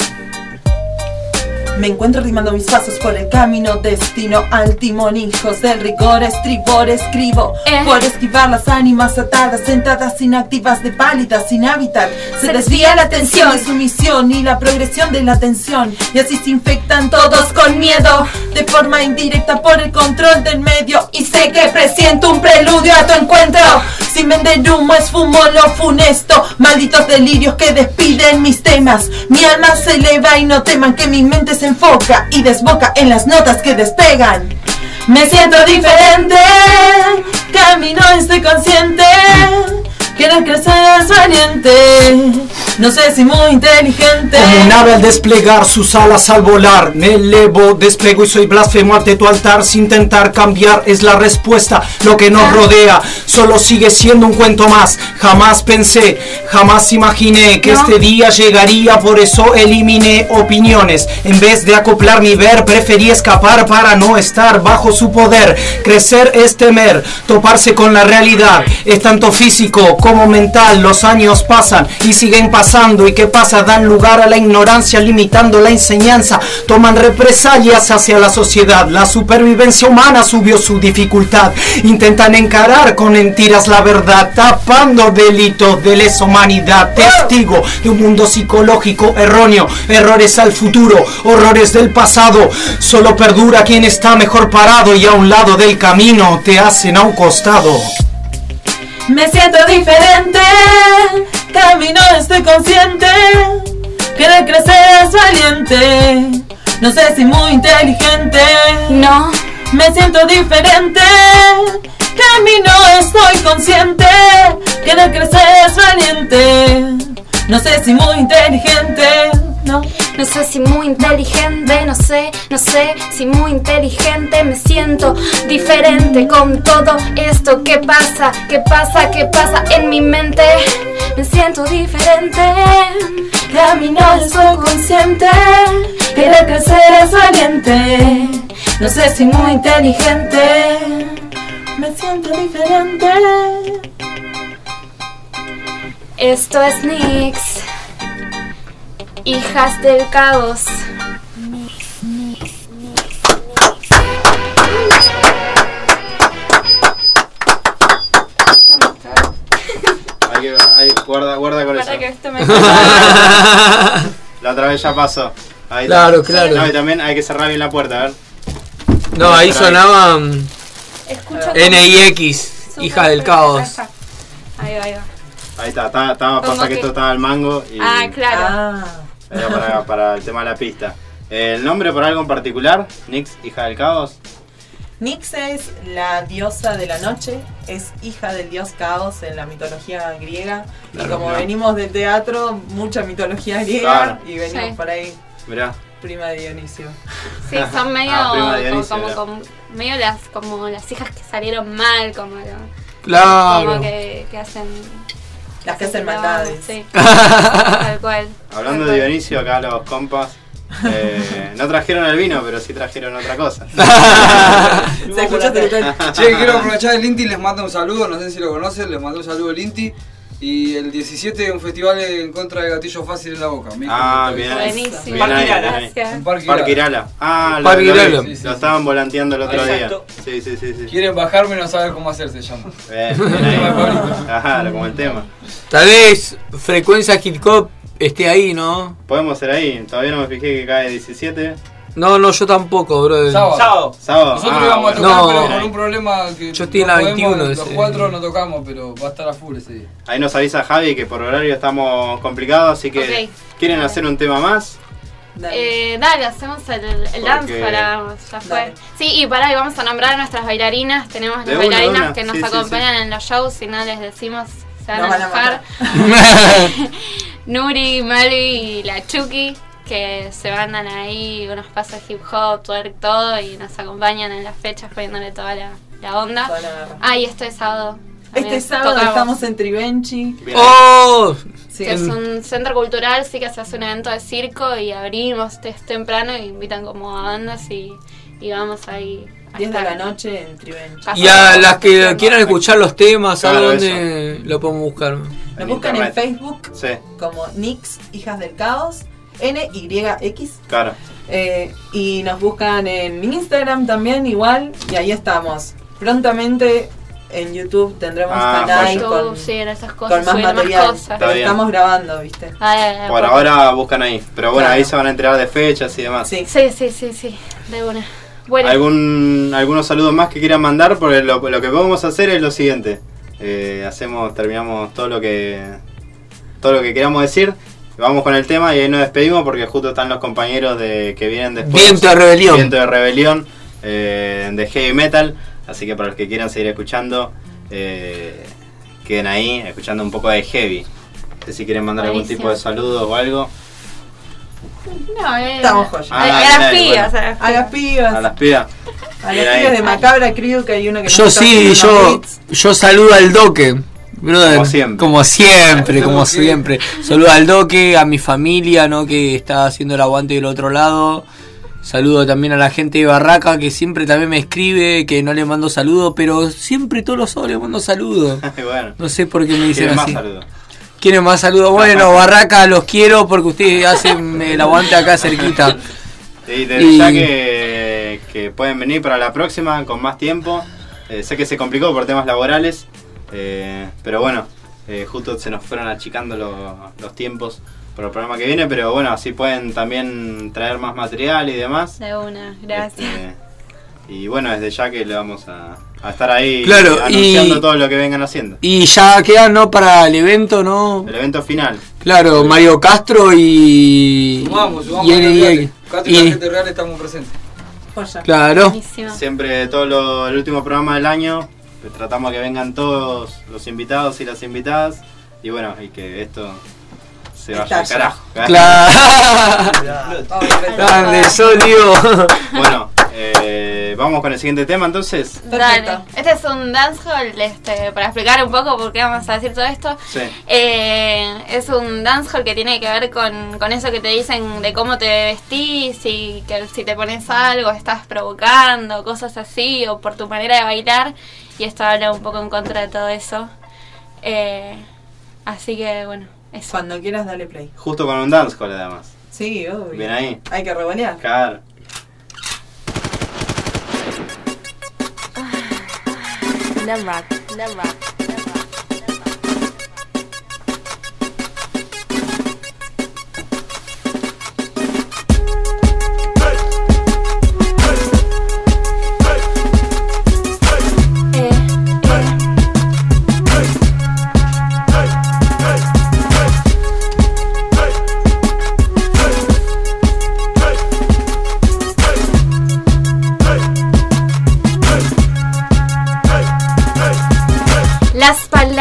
Me encuentro rimando mis pasos por el camino, destino al timón, hijos del rigor, estribor, escribo eh. por esquivar las ánimas atadas, sentadas inactivas de pálidas sin hábitat. Se desvía la atención de su misión y la progresión de la atención, y así se infectan todos con miedo, de forma indirecta por el control del medio. Y sé que presiento un preludio a tu encuentro. Sin vender humo es fumo lo funesto, malditos delirios que despiden mis temas. Mi alma se eleva y no teman que mi mente se enfoca y desboca en las notas que despegan. Me siento diferente, camino, estoy consciente. Querer crecer es valiente. No sé si muy inteligente. Como un ave al desplegar sus alas al volar, me elevo, desplego y soy blasfemo ante tu altar. Sin intentar cambiar es la respuesta. Lo que nos rodea solo sigue siendo un cuento más. Jamás pensé, jamás imaginé que no. este día llegaría. Por eso eliminé opiniones. En vez de acoplar mi ver, preferí escapar para no estar bajo su poder. Crecer es temer, toparse con la realidad. Es tanto físico como mental. Los años pasan y siguen pasando. ¿Y qué pasa? Dan lugar a la ignorancia, limitando la enseñanza. Toman represalias hacia la sociedad. La supervivencia humana subió su dificultad. Intentan encarar con mentiras la verdad, tapando delitos de lesa humanidad. Testigo de un mundo psicológico erróneo. Errores al futuro, horrores del pasado. Solo perdura quien está mejor parado, y a un lado del camino te hacen a un costado. Me siento diferente, camino, estoy consciente. Querer crecer es valiente. No sé si muy inteligente. No. Me siento diferente, camino, estoy consciente. Querer crecer es valiente. No sé si muy inteligente. No. No sé si muy inteligente, no sé, no sé si muy inteligente. Me siento diferente con todo esto. ¿Qué pasa? ¿Qué pasa? ¿Qué pasa en mi mente? Me siento diferente. Camino, soy consciente. Querer crecer es valiente. No sé si muy inteligente. Me siento diferente. Esto es Nix. Hijas del caos. Hay que, hay, guarda, guarda con Guarda eso. que esto me La otra vez ya pasó. Ahí Claro, está. claro. No, y también hay que cerrar bien la puerta, a ver. No, ahí Cerrar sonaba. mm, Escucho N I X, como- hija del Ahí caos. está. Ahí va, ahí va. Ahí está, está, estaba, Como pasa que que- esto estaba al mango y Ah, claro. era para, para el tema de la pista. ¿El nombre por algo en particular? Nix, hija del caos. Nix es la diosa de la noche, es hija del dios Caos en la mitología griega. Claro, y como mirá. venimos del teatro, mucha mitología griega Claro. y venimos Sí. por ahí. Mirá. Prima de Dionisio. Sí, son medio, Ah, prima de como, Dionisio, como, mirá. como- medio las, como las hijas que salieron mal, como, lo- Claro. como que, que hacen... Las que hacen maldades. Sí, tal cual. Hablando de Dionisio, acá los compas. eh, no trajeron el vino, pero sí trajeron otra cosa. Se escucha Che, quiero aprovechar el Inti y les mando un saludo, no sé si lo conocen, les mando un saludo el Inti. Y el diecisiete un festival en contra de gatillo fácil en la boca. mi hijo Ah, me bien está ahí. Buenísimo. Bien Parque ahí, Irala. bien ahí. Gracias. En Parque Parque Irala. Irala. Ah, lo, Parque lo vi. Irala. Sí, sí, lo estaban volanteando el otro Exacto. día. Sí, sí, sí, sí. Quieren bajarme y no saben cómo hacer, se llama. Bien, bien ahí. Claro, como el tema. Tal vez frecuencia hip hop esté ahí, ¿no? Podemos ser ahí. Todavía no me fijé que cae diecisiete. No, no, yo tampoco, bro. Sábado. Sábado. Sábado. Nosotros Ah, íbamos a bueno. tocar, No. pero por un problema que Yo estoy en no la podemos, veintiuno los ese. cuatro no tocamos, pero va a estar a full ese día. Ahí nos avisa Javi que por horario estamos complicados, así que Ok. ¿quieren hacer un tema más? Eh, dale, hacemos el, el dance Porque- para. Ya fue. Dale. Sí, y pará, y vamos a nombrar a nuestras bailarinas. Tenemos De las una, de bailarinas una. que nos Sí, sí, acompañan en los shows. Si no les decimos, se van Nos a van a enojar. Nuri, Mali y la Chucky, que se mandan ahí unos pasos hip hop, twerk, todo, y nos acompañan en las fechas poniéndole toda la, la onda. Toda la garra. Ah, y este sábado. también Este sábado tocamos. estamos en Trivenchi. Bien. ¡Oh! Sí. Que es un centro cultural, sí, que se hace un evento de circo y abrimos es temprano y invitan como a bandas y, y vamos ahí. a diez de estar. la noche en Trivenchi. Y a las que quieran escuchar los temas, ¿a Claro, dónde lo podemos buscar? Nos buscan en internet. Facebook Sí, como Nix, Hijas del Caos, N Y X. claro. Eh, y nos buscan en Instagram también igual y ahí estamos. Prontamente en YouTube tendremos Ah, canal joya. con, YouTube, sí, en esas cosas, con más subiendo material. más cosas. Está Pero bien. estamos grabando, ¿viste? Ay, ay, ay, Por por- ahora buscan ahí. Pero bueno, Claro. ahí se van a enterar de fechas y demás. Sí. Sí, sí, sí, sí, de una. Bueno, ¿Algún, algunos saludos más que quieran mandar? Porque lo, lo que podemos hacer es lo siguiente. Eh, hacemos, terminamos todo lo que todo lo que queramos decir. Vamos con el tema y ahí nos despedimos porque justo están los compañeros de que vienen después. Viento de Rebelión. Viento de Rebelión, eh, de Heavy Metal. Así que para los que quieran seguir escuchando, eh, queden ahí escuchando un poco de Heavy. No sé si quieren mandar algún Buenísimo. tipo de saludos o algo. no, eh, Estamos joya. a, Ah, a bien las ahí, pibas, bueno. a las A las pibas, A las pibas. a Bien las ahí. pibas de Macabra Crew, que hay uno que nos Yo está sí, haciendo yo, unos beats. yo saludo al Doque. Brother, Como siempre. como siempre, como Doque. siempre. Saludo al Doque, a mi familia, ¿no? Que está haciendo el aguante del otro lado. Saludo también a la gente de Barraca que siempre también me escribe, que no le mando saludos, pero siempre todos los sábados le mando saludos. Bueno, No sé por qué me dicen ¿quieren más así. saludos? ¿Quieren más saludos? Bueno, Barraca, los quiero porque ustedes hacen el aguante acá cerquita. Y desde Y- ya que, que pueden venir para la próxima con más tiempo. Eh, sé que se complicó por temas laborales, eh, pero bueno, eh, justo se nos fueron achicando lo- los tiempos para el programa que viene, pero bueno, así pueden también traer más material y demás. De una, gracias. Este, y bueno, desde ya que le vamos a, a estar ahí Claro, anunciando y- todo lo que vengan haciendo. Y ya quedan, ¿no? Para el evento, ¿no? El evento final. Claro, Mario Castro y. Sumamos, sumamos y a N la Y real. X. Casi la Y- gente real estamos presentes. Joya. Claro. Buenísimo. Siempre todo lo- el último programa del año pues, tratamos que vengan todos los invitados y las invitadas y bueno, y que esto se vaya al Estalla. carajo. Claro. Grande, sólido. Bueno, eh, vamos con el siguiente tema entonces. Dale. Este es un dancehall, este, para explicar un poco por qué vamos a decir todo esto. Sí. Eh, es un dancehall que tiene que ver con, con eso que te dicen de cómo te vestís y que si te pones algo estás provocando, cosas así, o por tu manera de bailar. Y esto habla un poco en contra de todo eso. Eh, así que bueno, eso. Cuando quieras, dale play. Justo con un dancehall además. Sí, obvio. Bien ahí. Hay que revolear. Claro. Nemrock, Nemrock.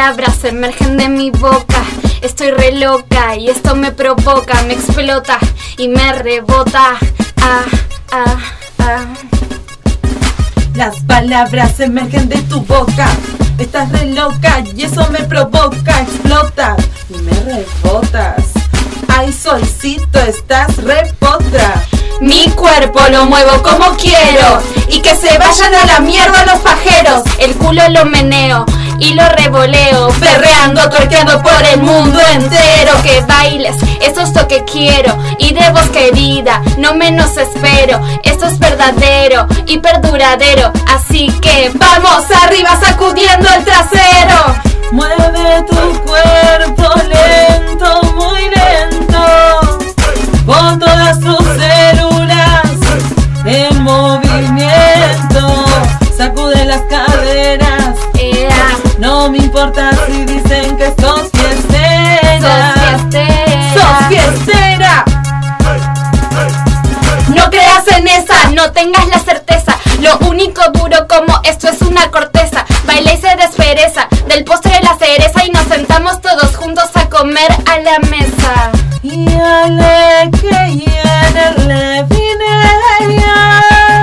palabras emergen de mi boca. Estoy re loca y esto me provoca, me explota y me rebota. Ah, ah, ah. Las palabras emergen de tu boca. Estás re loca y eso me provoca. Explota y me rebotas. Ay, solcito, estás re potra. Mi cuerpo lo muevo como quiero y que se vayan a la mierda los pajeros. El culo lo meneo y lo revoleo, perreando, torqueando por el mundo entero. Que bailes, esto es lo que quiero. Y de vos, querida, no menos espero. Esto es verdadero y perduradero. Así que vamos arriba sacudiendo el trasero. Mueve tu cuerpo lento, muy lento, con todas tus células en movimiento. Sacude las caderas. Yeah. No me importa si dicen que sos fiestera. Sos fiestera. Sos fiestera. No creas en esa, no tengas la certeza. Lo único duro como esto es una corteza. Baila y se despereza del postre la cereza y nos sentamos todos juntos a comer a la mesa. Yale que yale vineya,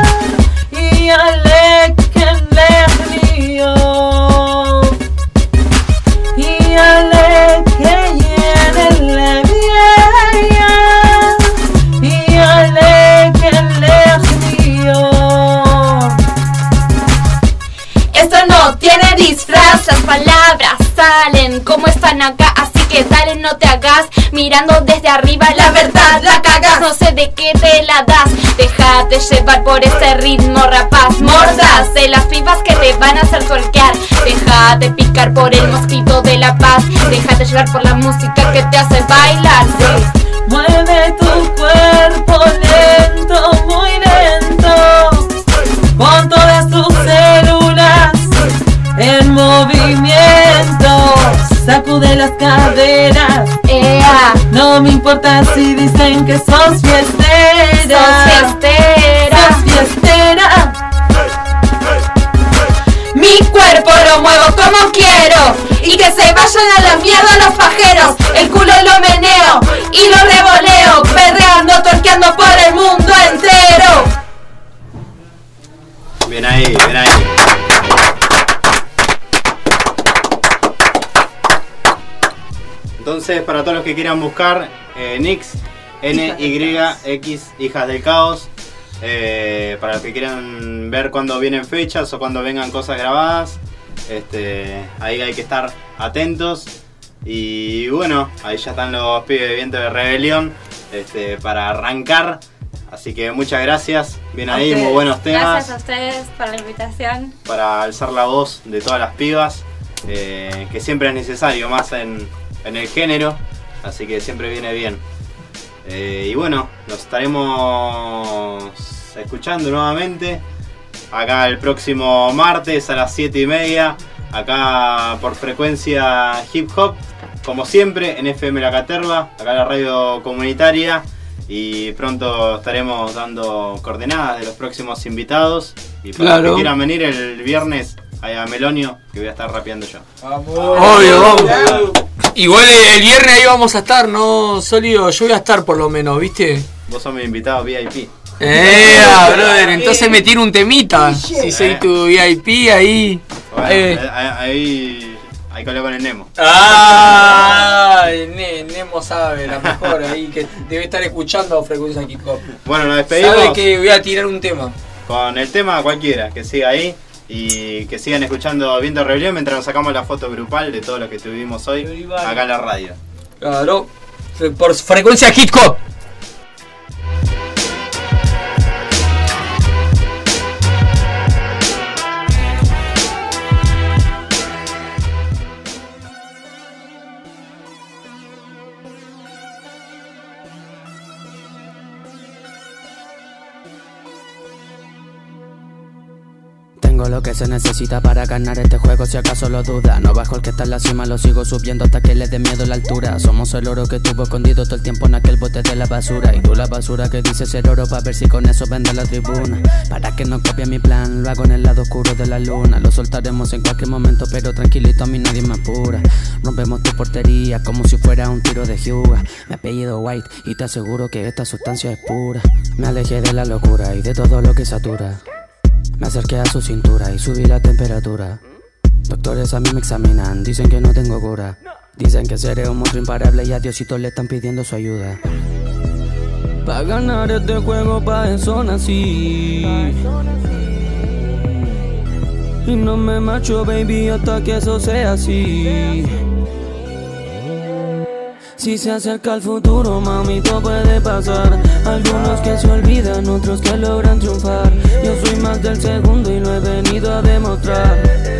yale que lehniyo, yale que yale vineya, yale que lehniyo. Esto no tiene disfraz, las palabras salen como están acá, así que dale, no te hagas mirando desde arriba, la verdad la cagas, no sé de qué te la das. Déjate llevar por este ritmo rapaz, mordaz de las pibas que te van a hacer twerkear. Déjate picar por el mosquito de la paz, déjate llevar por la música que te hace bailar, sí. Mueve tu cuerpo lento, muy lento, con todas tus células en movimiento. Sacude las caderas. Ea. No me importa si dicen que sos fiestera. Sos fiestera. Sos fiestera. Mi cuerpo lo muevo como quiero y que se vayan a la mierda los pajeros. El culo lo meneo y lo revoleo, perreando, torqueando por el mundo entero. Bien ahí, bien ahí. Entonces, para todos los que quieran buscar, eh, Nix, N Y X, Hijas del Caos. Eh, para los que quieran ver cuando vienen fechas o cuando vengan cosas grabadas, este, ahí hay que estar atentos. Y bueno, ahí ya están los pibes de Viento de Rebelión este, para arrancar. Así que muchas gracias. Bien ahí, ustedes. Muy buenos temas. Gracias a ustedes por la invitación. Para alzar la voz de todas las pibas, eh, que siempre es necesario, más en, en el género. Así que siempre viene bien. Eh, y bueno, nos estaremos escuchando nuevamente acá el próximo martes a las siete y media, acá por frecuencia hip hop, como siempre en F M La Caterva, acá la radio comunitaria. Y pronto estaremos dando coordenadas de los próximos invitados. Y para Claro. los que quieran venir el viernes a Melonio, que voy a estar rapeando yo. Obvio, vamos. Igual el viernes ahí vamos a estar, ¿no? Sólido, yo voy a estar por lo menos, ¿viste? Vos sos mi invitado V I P. Eh, brother, entonces me tiro un temita. Si soy tu V I P ahí. Bueno, Eh. ahí, ahí hay que hablar con el Nemo. Ah, Ne- Nemo sabe, la mejor ahí que debe estar escuchando frecuencia hip hop. Bueno, nos despedimos. Sabe que voy a tirar un tema. Con el tema cualquiera, que siga ahí. Y que sigan escuchando Viento Rebelión mientras nos sacamos la foto grupal de todo lo que tuvimos hoy acá en la radio. Claro, por frecuencia hip hop. Tengo tengo lo que se necesita para ganar este juego, si acaso lo duda. No bajo el que está en la cima, lo sigo subiendo hasta que le dé miedo la altura. Somos el oro que tuvo escondido todo el tiempo en aquel bote de la basura. Y tú la basura que dice ser oro, pa' ver si con eso vende la tribuna. Para que no copie mi plan, lo hago en el lado oscuro de la luna. Lo soltaremos en cualquier momento, pero tranquilito, a mí nadie me apura. Rompemos tu portería como si fuera un tiro de Hyuga. Mi apellido White y te aseguro que esta sustancia es pura. Me alejé de la locura y de todo lo que satura. Me acerqué a su cintura y subí la temperatura. Doctores a mí me examinan, dicen que no tengo cura. Dicen que seré un monstruo imparable y a Diosito le están pidiendo su ayuda. Pa' ganar este juego, pa' eso nací. Y no me marcho, baby, hasta que eso sea así. Si se acerca el futuro, mami, todo puede pasar. Algunos que se olvidan, otros que logran triunfar. Yo soy más del segundo y lo he venido a demostrar.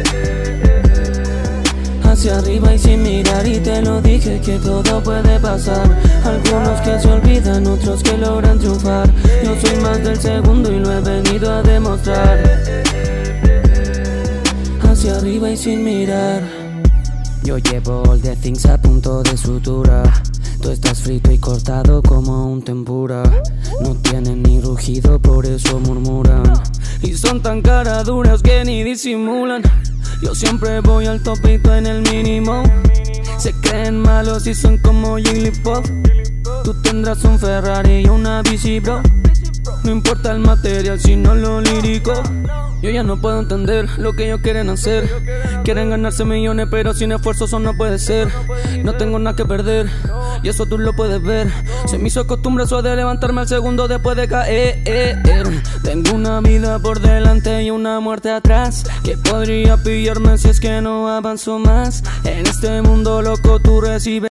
Hacia arriba y sin mirar, y te lo dije que todo puede pasar. Algunos que se olvidan, otros que logran triunfar. Yo soy más del segundo y lo he venido a demostrar. Hacia arriba y sin mirar. Yo llevo all the things a punto de sutura. Tú estás frito y cortado como un tempura. No tienen ni rugido, por eso murmuran. Y son tan caraduras que ni disimulan. Yo siempre voy al topito en el mínimo. Se creen malos y son como Jigglypuff. Tú tendrás un Ferrari y una bici, bro. No importa el material, sino lo lírico. Yo ya no puedo entender lo que ellos quieren hacer. Quieren ganarse millones, pero sin esfuerzo eso no puede ser. No tengo nada que perder, y eso tú lo puedes ver. Se me hizo costumbre eso de levantarme al segundo después de caer. Tengo una vida por delante y una muerte atrás, que podría pillarme si es que no avanzo más. En este mundo loco tú recibes